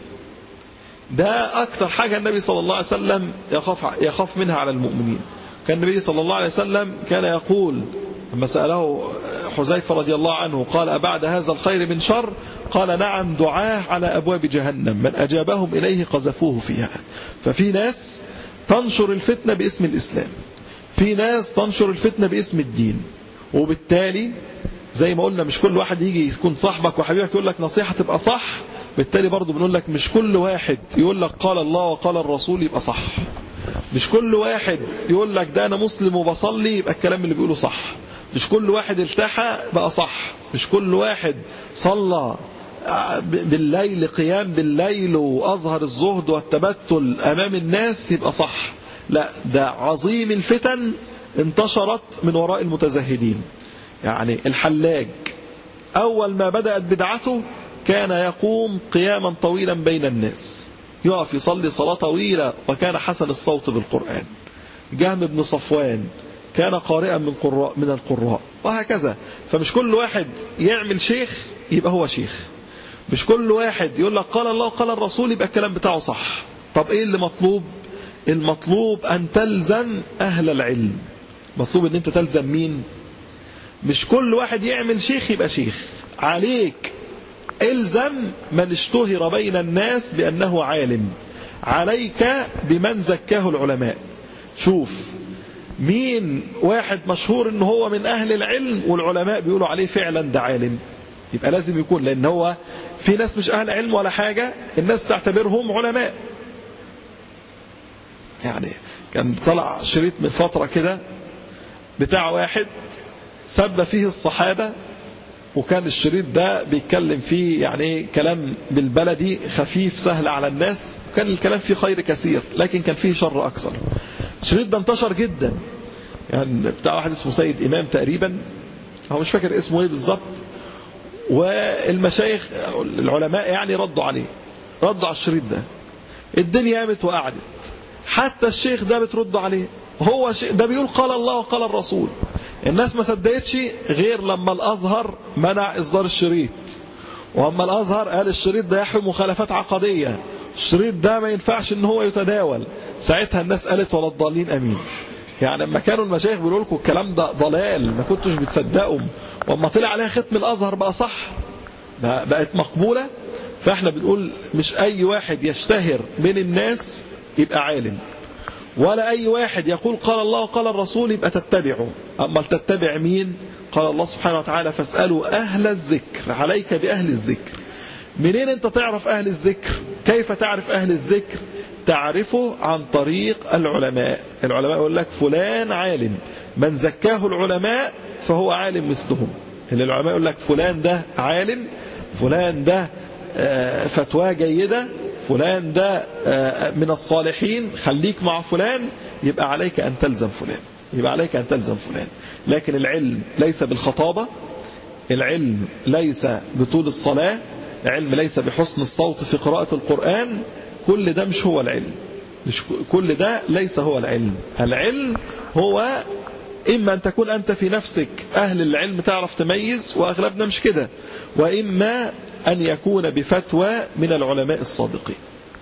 ده أكثر حاجة النبي صلى الله عليه وسلم يخاف منها على المؤمنين. كان النبي صلى الله عليه وسلم كان يقول لما سأله حذيفة رضي الله عنه قال أبعد هذا الخير من شر؟ قال نعم دعاه على أبواب جهنم من أجابهم إليه قذفوه فيها. ففي ناس تنشر الفتنة باسم الإسلام، في ناس تنشر الفتنة باسم الدين، وبالتالي زي ما قلنا مش كل واحد يجي يكون صاحبك وحبيبك يقول لك نصيحة تبقى صح. بالتالي برضو بنقول لك مش كل واحد يقول لك قال الله وقال الرسول يبقى صح، مش كل واحد يقول لك ده أنا مسلم وبصلي يبقى الكلام اللي بيقوله صح، مش كل واحد التحى بقى صح، مش كل واحد صلى بالليل قيام بالليل وأظهر الزهد والتبتل أمام الناس يبقى صح. لا، ده عظيم الفتن انتشرت من وراء المتزهدين. يعني الحلاج أول ما بدأت بدعته كان يقوم قياما طويلا بين الناس، يقف يصلي صلاة طويلة وكان حسن الصوت بالقرآن. جهم بن صفوان كان قارئا من القراء، وهكذا. فمش كل واحد يعمل شيخ يبقى هو شيخ، مش كل واحد يقول لك قال الله وقال الرسول يبقى الكلام بتاعه صح. طب ايه اللي مطلوب؟ المطلوب أن تلزم أهل العلم. مطلوب أن أنت تلزم مين؟ مش كل واحد يعمل شيخ يبقى شيخ. عليك الزم من اشتهر بين الناس بأنه عالم. عليك بمن زكاه العلماء. شوف مين واحد مشهور ان هو من اهل العلم والعلماء بيقولوا عليه فعلا ده عالم، يبقى لازم يكون، لان هو في ناس مش اهل علم ولا حاجة الناس تعتبرهم علماء. يعني كان طلع شريط من فترة كده بتاع واحد سب فيه الصحابة، وكان الشريط ده بيتكلم فيه يعني كلام بالبلدي خفيف سهل على الناس، وكان الكلام فيه خير كثير لكن كان فيه شر أكثر. الشريط ده انتشر جدا، يعني بتاع واحد اسمه سيد إمام تقريبا، هو مش فاكر اسمه ايه بالظبط، والمشايخ العلماء يعني ردوا عليه، ردوا على الشريط ده. الدنيا قامت وقعدت، حتى الشيخ ده بتردوا عليه، هو ده بيقول قال الله وقال الرسول. الناس ما صدقتش غير لما الأزهر منع إصدار الشريط، وأما الأزهر قال الشريط ده يحوي مخالفات عقدية، الشريط ده ما ينفعش ان هو يتداول. ساعتها الناس قالت ولا الضالين امين. يعني لما كانوا المشايخ بيقولوا لكم الكلام ده ضلال ما كنتوش بتصدقوا، واما طلع عليها ختم الازهر بقى صح، بقت مقبولة. فاحنا بنقول مش اي واحد يشتهر بين الناس يبقى عالم، ولا اي واحد يقول قال الله وقال الرسول يبقى تتبعه. اما تتبع مين؟ قال الله سبحانه وتعالى فاسألوا اهل الذكر. عليك باهل الذكر. منين انت تعرف اهل الذكر؟ كيف تعرف اهل الذكر؟ تعرفه عن طريق العلماء. العلماء يقول لك فلان عالم، من زكاه العلماء فهو عالم مثلهم. العلماء يقول لك فلان ده عالم، فلان ده فتوى جيدة، فلان ده من الصالحين، خليك مع فلان، يبقى عليك أن تلزم فلان، يبقى عليك أن تلزم فلان. لكن العلم ليس بالخطابة، العلم ليس بطول الصلاة، العلم ليس بحسن الصوت في قراءة القرآن. كل ده مش هو العلم، مش كل ده ليس هو العلم. العلم هو إما أن تكون أنت في نفسك أهل العلم تعرف تميز، وأغلبنا مش كده، وإما أن يكون بفتوى من العلماء الصادقين.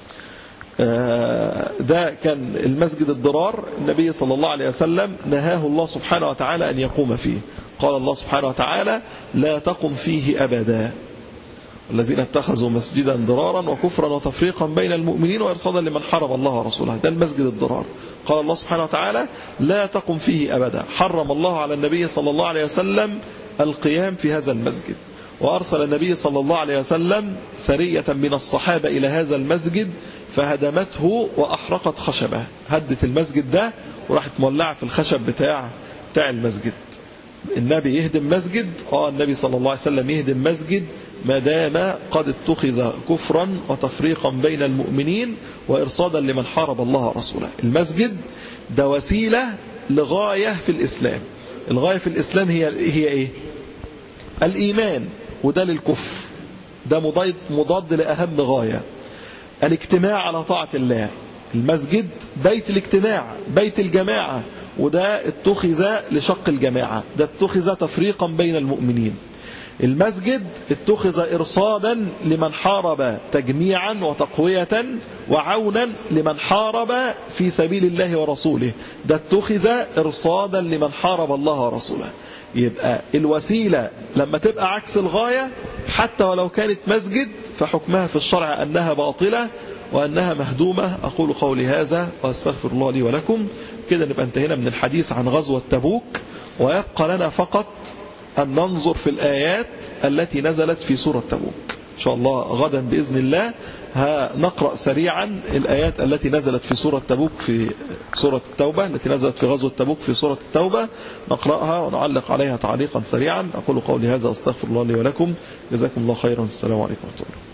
ده كان المسجد الضرار، النبي صلى الله عليه وسلم نهاه الله سبحانه وتعالى أن يقوم فيه. قال الله سبحانه وتعالى لا تقم فيه أبدا، الذين اتخذوا مسجدا ضرارا وكفرا وتفريقا بين المؤمنين وإرصادا لمن حارب الله ورسوله. ده المسجد الضرار. قال الله سبحانه وتعالى لا تقم فيه أبدا. حرم الله على النبي صلى الله عليه وسلم القيام في هذا المسجد، وأرسل النبي صلى الله عليه وسلم سرية من الصحابة إلى هذا المسجد فهدمته وأحرقت خشبه. هدت المسجد ده وراحت مولعة في الخشب بتاع المسجد. النبي يهدم مسجد، النبي صلى الله عليه وسلم يهدم مسجد ما دام قد اتخذ كفرا وتفريقا بين المؤمنين وإرصادا لمن حارب الله ورسوله. المسجد ده وسيلة لغاية في الإسلام. الغاية في الإسلام هي إيه؟ الإيمان، وده للكفر. ده مضاد لأهم غاية، الاجتماع على طاعة الله. المسجد بيت الاجتماع، بيت الجماعة، وده اتخذ لشق الجماعة، ده اتخذ تفريقا بين المؤمنين. المسجد اتخذ إرصادا لمن حارب تجميعا وتقوية وعونا لمن حارب في سبيل الله ورسوله، ده اتخذ إرصادا لمن حارب الله ورسوله. يبقى الوسيلة لما تبقى عكس الغاية حتى ولو كانت مسجد فحكمها في الشرع أنها باطلة وأنها مهدومة. أقول قولي هذا وأستغفر الله لي ولكم. كده نبقى انتهينا من الحديث عن غزوة تبوك، ويبقى لنا فقط أن ننظر في الآيات التي نزلت في سورة تبوك. إن شاء الله غدا بإذن الله نقرأ سريعا الآيات التي نزلت في سورة تبوك في سورة التوبة، التي نزلت في غزوة تبوك في سورة التوبة، نقرأها ونعلق عليها تعليقا سريعا. أقول قولي هذا أستغفر الله لي ولكم. جزاكم الله خيرا. السلام عليكم ورحمة الله.